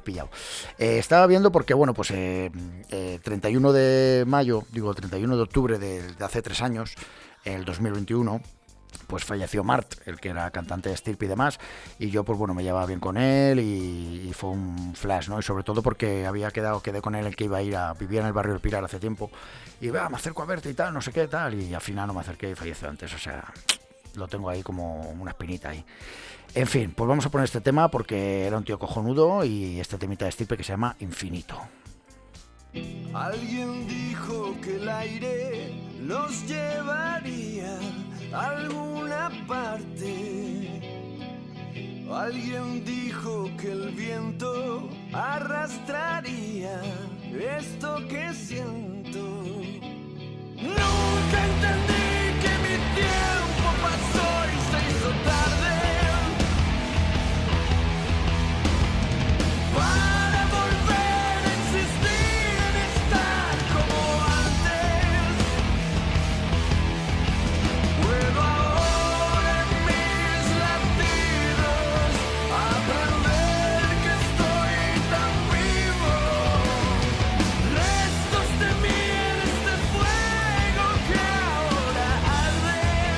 Estaba viendo porque, bueno, pues 31 de mayo, digo 31 de octubre de hace 3 años, el 2021, pues falleció Mart, el que era cantante de Stirpe y demás, y yo pues bueno, me llevaba bien con él y fue un flash, ¿no? Y sobre todo porque quedé con él el que iba a ir a vivir en el barrio del Pilar hace tiempo, y me acerco a verte y tal, no sé qué tal, y al final no me acerqué y falleció antes, o sea, lo tengo ahí como una espinita ahí. En fin, pues vamos a poner este tema porque era un tío cojonudo y este temita de Stirpe que se llama Infinito. Alguien dijo que el aire los llevaría a alguna parte. Alguien dijo que el viento esto que siento. Nunca entendí que mi tiempo pasó y se hizo tarde para volver a existir en estar como antes. Puedo ahora en mis latidos aprender que estoy tan vivo. Restos de mí en este fuego que ahora arde.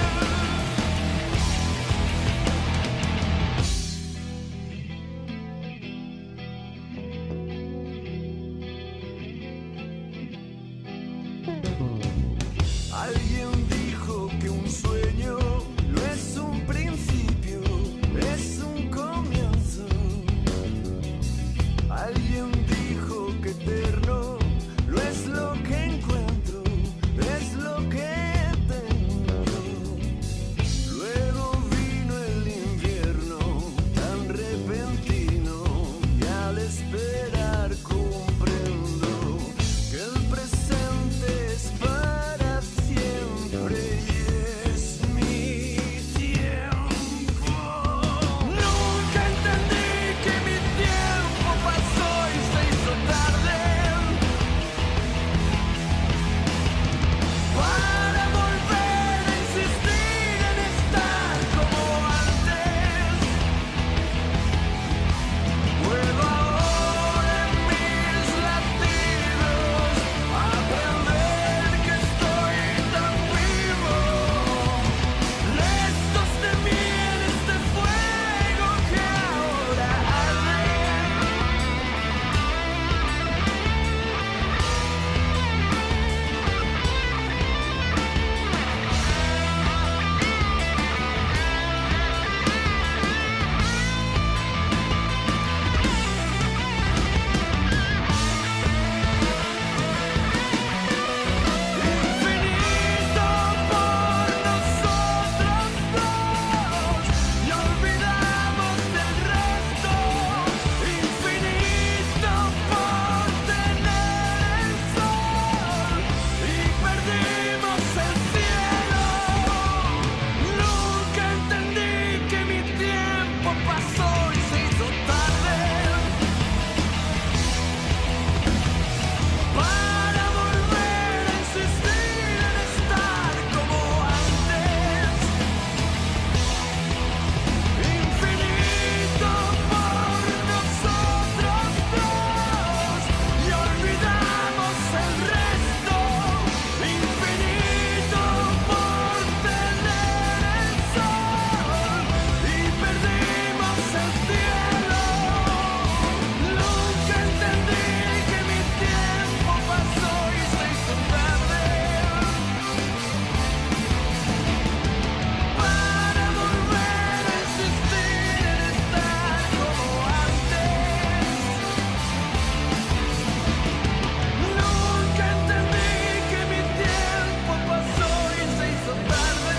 Alguien dijo que un sueño no es un principio, es un comienzo. Alguien dijo que eterno no es lo que encuentro, es lo que tengo. Luego vino el invierno tan repentino y al esperar comprendo que el presente es para siempre y es mi tiempo. Nunca entendí que mi tiempo pasó y se hizo tarde para volver a insistir en estar como antes. Puedo ahora en mis latidos aprender que estoy tan vivo. Restos de mí en este fuego que ahora arde. Infinito por nosotros dos y olvidamos del resto. Infinito por tener el sol y perdimos el cielo. Nunca entendí que mi tiempo pasó y se hizo tarde para volver a insistir en estar como antes. Infinito por nosotros dos y olvidamos el resto. Infinito por tener el sol y perdimos el cielo. Nunca entendí que mi tiempo pasó y se hizo tarde para volver a insistir en estar como antes. Nunca entendí que mi tiempo pasó y se hizo tarde.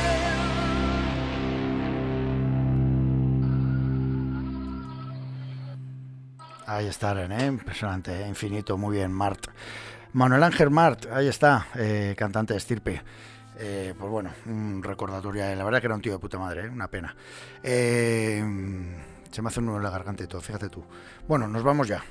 Ahí está, René, impresionante, infinito, muy bien, Mart. Manuel Ángel Mart, ahí está, cantante de Estirpe. Pues bueno, un recordatorio, la verdad que era un tío de puta madre, una pena. Se me hace un nudo en la garganta y todo, fíjate tú. Bueno, nos vamos ya.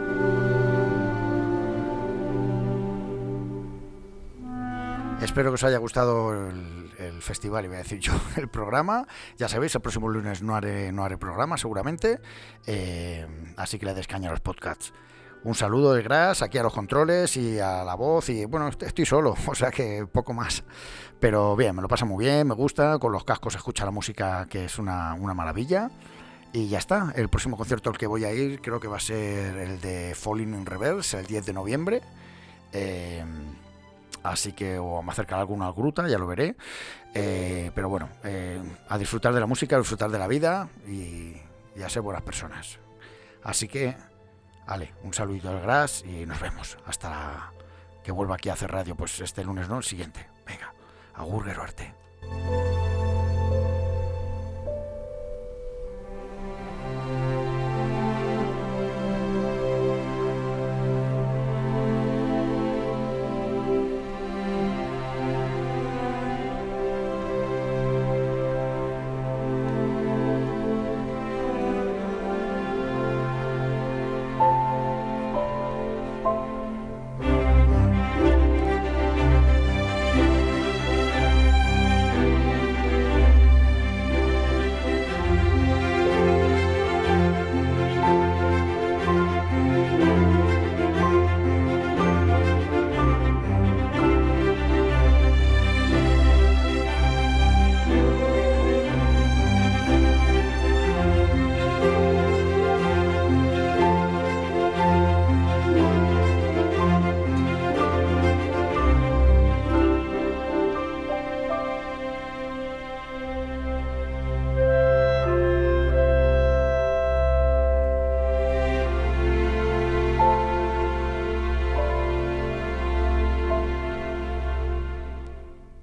Espero que os haya gustado el festival, iba a decir yo, el programa. Ya sabéis, el próximo lunes no haré programa seguramente, así que le des caña a los podcasts. Un saludo de Gras aquí a los controles y a la voz, y bueno, estoy solo, o sea que poco más, pero bien, me lo pasa muy bien, me gusta, con los cascos se escucha la música, que es una maravilla. Y ya está, el próximo concierto al que voy a ir creo que va a ser el de Falling in Reverse, el 10 de noviembre. Así que o me acercaré a alguna gruta, ya lo veré. Pero bueno, a disfrutar de la música, a disfrutar de la vida y a ser buenas personas. Así que, vale, un saludito al Gras y nos vemos. Hasta que vuelva aquí a hacer radio, pues este lunes no, el siguiente. Venga, agur, gero arte.